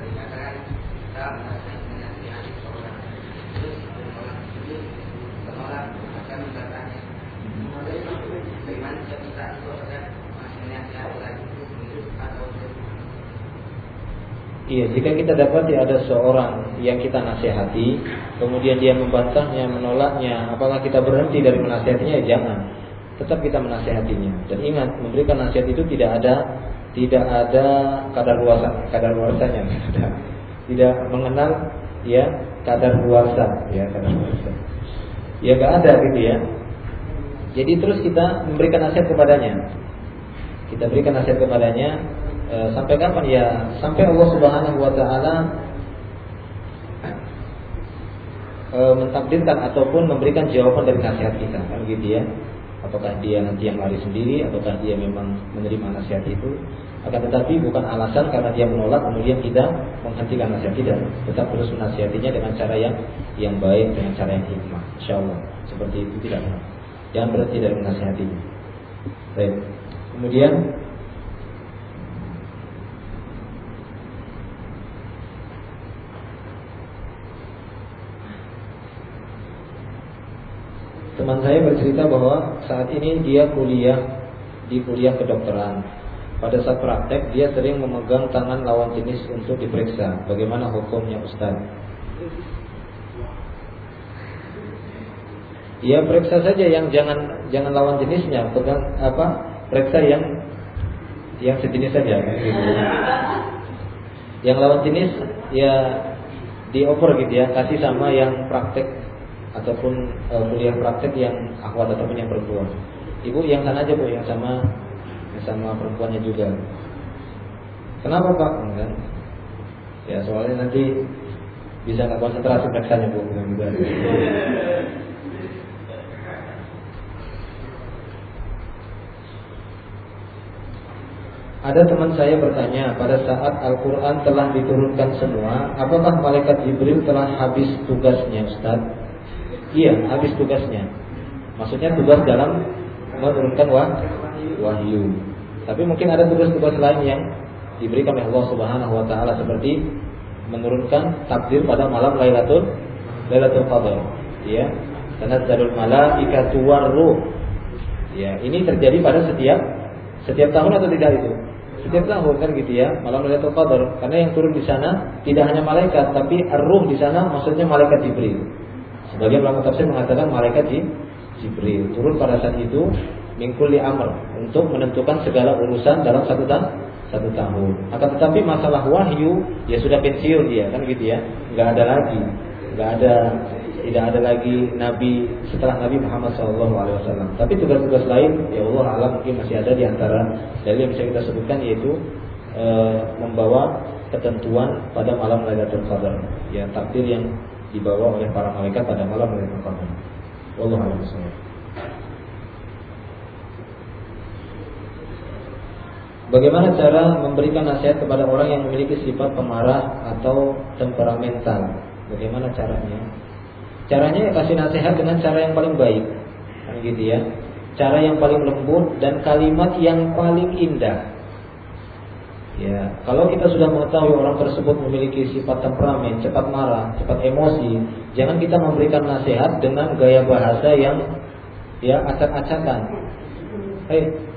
Iya, jika kita dapati ada seorang yang kita nasihati, kemudian dia membantahnya, menolaknya, apakah kita berhenti dari menasihatinya? Ya, jangan. Tetap kita menasihatinya. Dan ingat, memberikan nasihat itu tidak ada kadaluarsanya, tidak mengenal ya kadaluarsa, ya kadaluarsa. Ya enggak ada gitu ya. Jadi terus kita memberikan nasihat kepadanya. Kita berikan nasihat kepadanya sampai kapan ya? Sampai Allah Subhanahu wa taala mentakdirkan ataupun memberikan jawaban dari nasihat kita, kan gitu ya. Apakah dia nanti yang lari sendiri ataukah dia memang menerima nasihat itu? Akan tetapi bukan alasan karena dia menolak kemudian kita menghentikan nasihat, tidak. Tetap terus menasihatinya dengan cara yang baik, dengan cara yang hikmah. Insyaallah seperti itu, tidak. Jangan berhenti dari menasihatinya. Baik. Kemudian teman saya bercerita bahwa saat ini dia di kuliah kedokteran. Pada saat praktek dia sering memegang tangan lawan jenis untuk diperiksa. Bagaimana hukumnya, Ustaz? Ya periksa saja, yang jangan lawan jenisnya, pegang periksa yang sejenis saja gitu. Yang lawan jenis ya dioper gitu ya, kasih sama yang praktek ataupun kuliah praktek yang akhwat ataupun yang perempuan. Ibu yang sana aja Bu, yang sama perempuannya juga. Kenapa Pak? Kan? Ya soalnya nanti bisa nggak konsentrasi periksanya Bu. Ada teman saya bertanya, pada saat Al-Quran telah diturunkan semua, apakah malaikat Jibril telah habis tugasnya, Ustaz? Iya, habis tugasnya. Maksudnya tugas dalam menurunkan wahyu. Tapi mungkin ada tugas-tugas lain yang diberikan oleh Allah Subhanahu wa taala seperti menurunkan takdir pada malam Lailatul Qadar. Ya. Tanazzalul malaikatu war-ruh. Ya, ini terjadi pada setiap tahun atau tidak itu? Setiap tahun kan gitu ya, malam Lailatul Qadar. Karena yang turun di sana tidak hanya malaikat, tapi ar-ruh di sana maksudnya malaikat Jibril. Sebagian ulama tafsir mengatakan malaikat Jibril turun pada saat itu min kulli amr, untuk menentukan segala urusan dalam satu tahun. Akan tetapi masalah wahyu ya sudah pensiun dia kan gitu ya, tidak ada lagi nabi setelah Nabi Muhammad SAW. Tapi tugas-tugas lain ya Allah alam mungkin masih ada, di antara dalil yang bisa kita sebutkan yaitu membawa ketentuan pada malam Lailatul Qadar, ya takdir yang dibawa oleh para malaikat pada malam Lailatul Qadar. Wallahu a'lam bishawab. Bagaimana cara memberikan nasihat kepada orang yang memiliki sifat pemarah atau temperamental? Bagaimana caranya? Caranya ya kasih nasihat dengan cara yang paling baik, kan gitu ya. Cara yang paling lembut dan kalimat yang paling indah. Ya, kalau kita sudah mengetahui orang tersebut memiliki sifat temperamen, cepat marah, cepat emosi, jangan kita memberikan nasihat dengan gaya bahasa yang ya acak-acakan.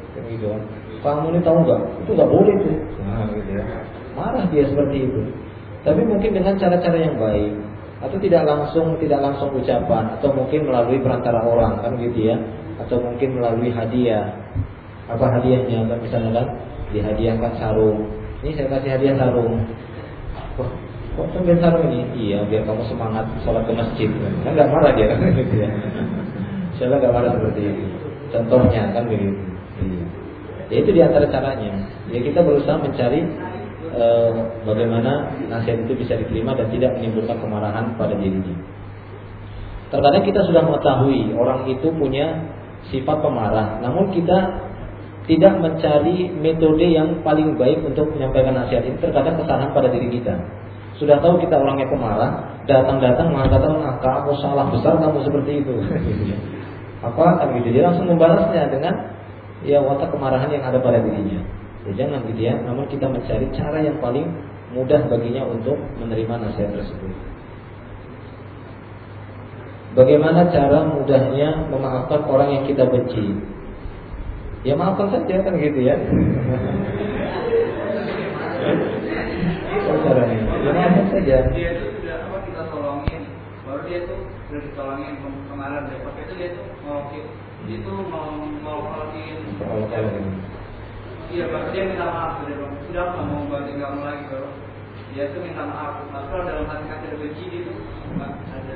Gitu. Kamu ini tahu nggak? Itu nggak boleh tuh. Nah, gitu ya. Marah dia seperti itu. tapi mungkin dengan cara-cara yang baik, atau tidak langsung ucapan, atau mungkin melalui perantara orang kan gitu ya, atau mungkin melalui hadiah. Apa hadiahnya? Kan misalnya kan dihadiahkan sarung. Ini saya kasih hadiah sarung. Kok tumben sarung ini? Iya, biar kamu semangat sholat ke masjid. Kan nggak marah dia kan gitu ya. Insyaallah nggak marah seperti itu. Contohnya kan begitu. Iya. Ya itu di antara caranya. Ya kita berusaha mencari bagaimana nasihat itu bisa diterima dan tidak menimbulkan kemarahan pada dirinya. Terkadang kita sudah mengetahui orang itu punya sifat pemarah, namun kita tidak mencari metode yang paling baik untuk menyampaikan nasihat ini. Terkadang kesalahan pada diri kita. Sudah tahu kita orangnya pemarah, datang mengatakan, kamu salah besar kamu seperti itu. Apa kan gitu, dia langsung membalasnya dengan ya watak kemarahan yang ada pada dirinya. Ya jangan gitu ya, namun kita mencari cara yang paling mudah baginya untuk menerima nasihat tersebut. Bagaimana cara mudahnya memaafkan orang yang kita benci? Ya maafkan saja kan gitu ya. Caranya, ya maafkan saja. Dia itu sudah kita tolongin, baru dia tuh sudah ditolongin kemarin deh. Pakai itu dia tuh ngolokin. Iya, berarti dia minta maaf sudah nggak mau bantu kamu lagi bro. Dia tuh minta maaf. Tapi kalau dalam hati ada benci itu nggak ada.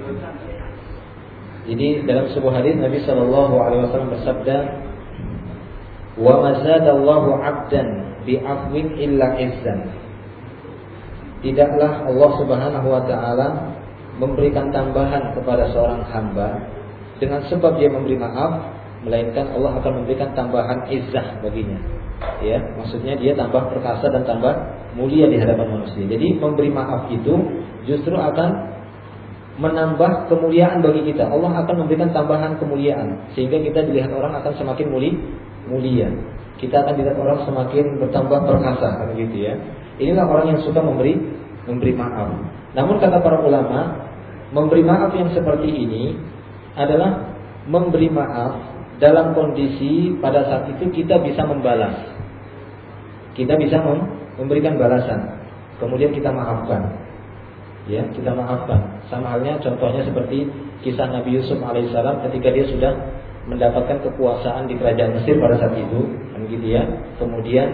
Jadi dalam sebuah hadis Nabi SAW bersabda, wa mazadallahu 'abdan bi'afwin illa izzan. Tidaklah Allah Subhanahu wa taala memberikan tambahan kepada seorang hamba dengan sebab dia memberi maaf, melainkan Allah akan memberikan tambahan izzah baginya. Ya, maksudnya dia tambah perkasa dan tambah mulia di hadapan manusia. Jadi memberi maaf itu justru akan menambah kemuliaan bagi kita. Allah akan memberikan tambahan kemuliaan sehingga kita dilihat orang akan semakin mulia. Kita akan dilihat orang semakin bertambah perkasa kan gitu ya. Inilah orang yang suka memberi maaf. Namun kata para ulama, memberi maaf yang seperti ini adalah memberi maaf dalam kondisi pada saat itu kita bisa membalas. Kita bisa memberikan balasan. Kemudian kita maafkan. Ya, kita maafkan. Sama halnya contohnya seperti kisah Nabi Yusuf alaihissalam ketika dia sudah mendapatkan kekuasaan di kerajaan Mesir pada saat itu, kan gitu ya. Kemudian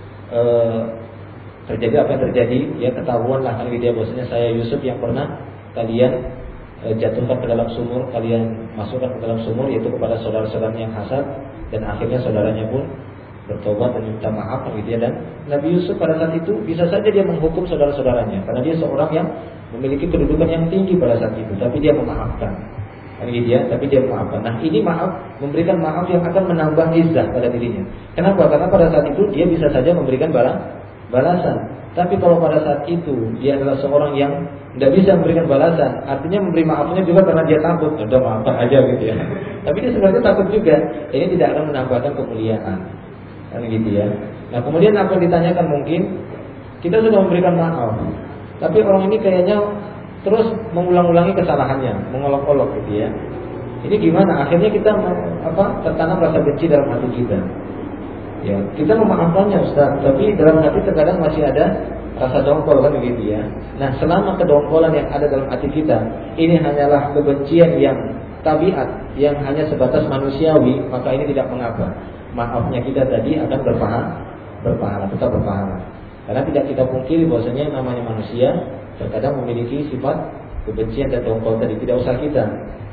terjadi apa yang terjadi? Ya ketahuan lah kan gitu ya, bahwasanya saya Yusuf yang pernah kalian jatuhkan ke dalam sumur, kalian masukkan ke dalam sumur, yaitu kepada saudara-saudaranya yang hasad, dan akhirnya saudaranya pun bertobat dan minta maaf gitu ya. Dan Nabi Yusuf pada saat itu bisa saja dia menghukum saudara-saudaranya karena dia seorang yang memiliki kedudukan yang tinggi pada saat itu, tapi dia memaafkan. Kan gitu ya, tapi dia memaafkan. Nah, ini maaf, memberikan maaf yang akan menambah izzah pada dirinya. Kenapa? Karena pada saat itu dia bisa saja memberikan balasan. Tapi kalau pada saat itu dia adalah seorang yang tidak bisa memberikan balasan, artinya memberi maafnya juga karena dia takut. Udah maafkan aja gitu ya. Tapi dia sebenarnya takut juga. Ini tidak akan menambahkan kemuliaan. Kan gitu ya. Nah, kemudian apa yang ditanyakan mungkin kita sudah memberikan maaf, tapi orang ini kayaknya terus mengulang-ulangi kesalahannya, mengolok-olok gitu ya. Ini gimana? Akhirnya kita tertanam rasa benci dalam hati kita. Ya, kita memaafkannya Ustaz, tapi dalam hati terkadang masih ada rasa dongkol kan begitu ya. Nah, selama kedongkolan yang ada dalam hati kita ini hanyalah kebencian yang tabiat, yang hanya sebatas manusiawi, maka ini tidak mengapa. Maafnya kita tadi akan berpahala, tetap berpahala. Karena tidak kita pungkiri bahwasanya namanya manusia terkadang memiliki sifat kebencian dan dongkol tadi. Tidak usah kita.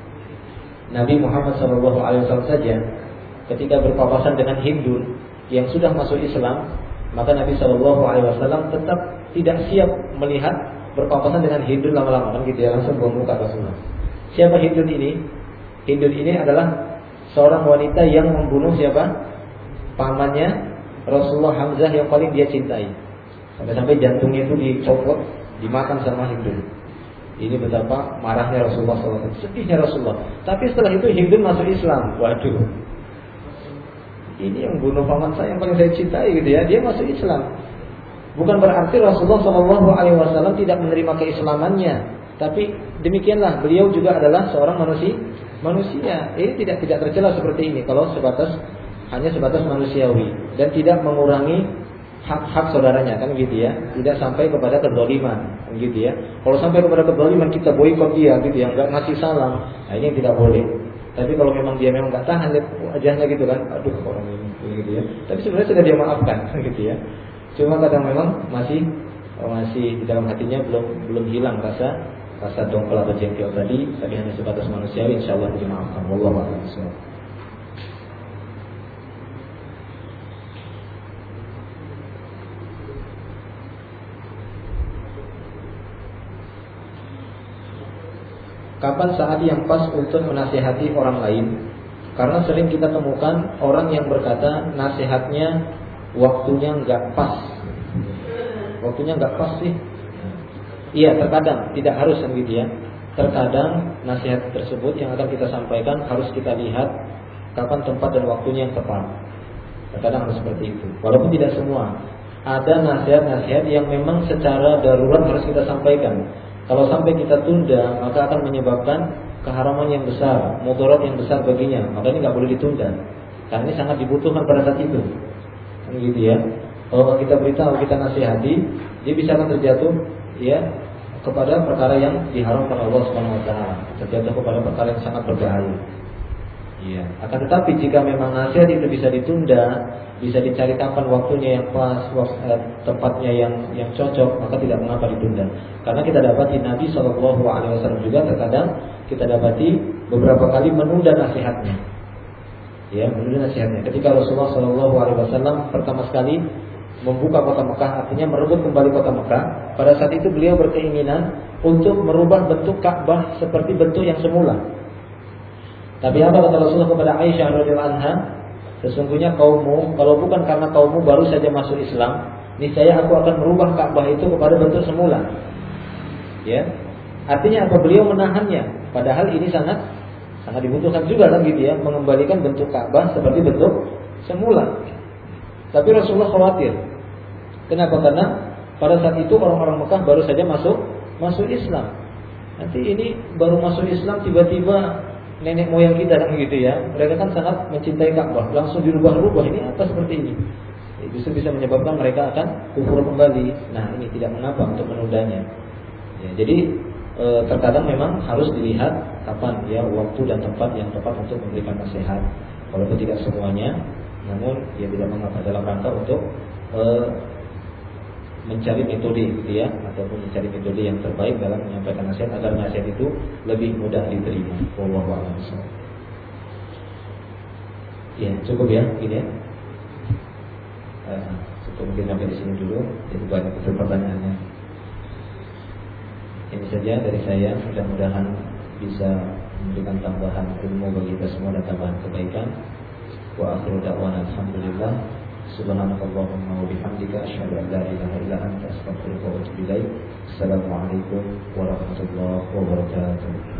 Nabi Muhammad SAW saja ketika berpapasan dengan Hindu yang sudah masuk Islam, maka Nabi SAW tetap tidak siap melihat berpapasan dengan Hindu lama-lama kan gitu ya, langsung membuka Rasulullah. Siapa Hindu ini? Hindu ini adalah seorang wanita yang membunuh siapa? Pamannya Rasulullah Hamzah yang paling dia cintai. Sampai-sampai jantungnya itu dicopot, dimakan sama Hindu. Ini betapa marahnya Rasulullah SAW, sedihnya Rasulullah. Tapi setelah itu Hindu masuk Islam. Waduh, ini yang bunuh paman saya yang paling saya cintai gitu ya, dia masuk Islam. Bukan berarti Rasulullah SAW tidak menerima keislamannya, tapi demikianlah beliau juga adalah seorang manusia. Ini tidak tercela seperti ini kalau hanya sebatas manusiawi dan tidak mengurangi hak saudaranya kan gitu ya, tidak sampai kepada kezaliman kan gitu ya. Kalau sampai kepada kezaliman kita boikot dia gitu ya, nggak ngasih salam, nah ini tidak boleh. Tapi kalau memang dia memang nggak tahan wajahnya gitu kan, aduh orang ini gitu ya. Tapi sebenarnya sudah dia maafkan gitu ya. Cuma kadang memang masih di dalam hatinya belum hilang rasa dongkol atau jengkel tadi hanya sebatas manusiawi, insyaallah dimaafkan. Wallahu a'lam. Kapan saat yang pas untuk menasihati orang lain? Karena sering kita temukan orang yang berkata nasihatnya waktunya nggak pas. Waktunya nggak pas sih. Iya, terkadang tidak harus gitu ya. Terkadang nasihat tersebut yang akan kita sampaikan harus kita lihat kapan, tempat dan waktunya yang tepat. Terkadang harus seperti itu. Walaupun tidak semua. Ada nasihat-nasihat yang memang secara darurat harus kita sampaikan. Kalau sampai kita tunda, maka akan menyebabkan keharaman yang besar, mudarat yang besar baginya. Maka ini nggak boleh ditunda. Karena ini sangat dibutuhkan pada saat itu. Kan gitu ya. Kalau kita beritahu, kita nasihati, dia bisa akan terjatuh ya kepada perkara yang diharamkan Allah Subhanahu wa taala. Terjatuh kepada perkara yang sangat berbahaya. Iya. Akan tetapi jika memang nasihat itu bisa ditunda, bisa dicari kapan waktunya yang pas, tempatnya yang cocok, maka tidak mengapa ditunda. Karena kita dapati Nabi SAW juga terkadang kita dapati beberapa kali menunda nasihatnya. Ya, menunda nasihatnya. Ketika Rasulullah SAW pertama sekali membuka kota Mekah, artinya merebut kembali kota Mekah, pada saat itu beliau berkeinginan untuk merubah bentuk Ka'bah seperti bentuk yang semula. Tapi apa kata Rasulullah kepada Aisyah radhiyallahu anha? Sesungguhnya kaummu, kalau bukan karena kaummu baru saja masuk Islam, niscaya aku akan merubah Ka'bah itu kepada bentuk semula. Ya, artinya apa? Beliau menahannya. Padahal ini sangat dibutuhkan juga kan gitu ya, mengembalikan bentuk Ka'bah seperti bentuk semula. Tapi Rasulullah khawatir. Kenapa? Karena pada saat itu orang-orang Mekah baru saja masuk Islam. Nanti ini baru masuk Islam tiba-tiba nenek moyang kita kan gitu ya, mereka kan sangat mencintai Ka'bah, langsung dirubah-rubah, ini apa seperti ini? Justru bisa menyebabkan mereka akan kufur kembali. Nah, ini tidak mengapa untuk menundanya. Ya, jadi terkadang memang harus dilihat kapan ya waktu dan tempat yang tepat untuk memberikan nasihat. Walaupun tidak semuanya, namun ya tidak mengapa dalam rangka untuk mencari metode gitu ya, ataupun mencari metode yang terbaik dalam menyampaikan nasihat agar nasihat itu lebih mudah diterima. Wallahu a'lam. Ya, cukup ya, gini ya. Cukup mungkin sampai di sini dulu. Jadi banyak itu pertanyaannya. Ini saja dari saya. Mudah-mudahan bisa memberikan tambahan ilmu bagi kita semua dan tambahan kebaikan. Wa akhiru da'wana alhamdulillah. Subhanakallahumma wa bihamdika asyhadu an la ilaha illa anta astaghfiruka wa atubu ilaik. Assalamualaikum warahmatullahi wabarakatuh.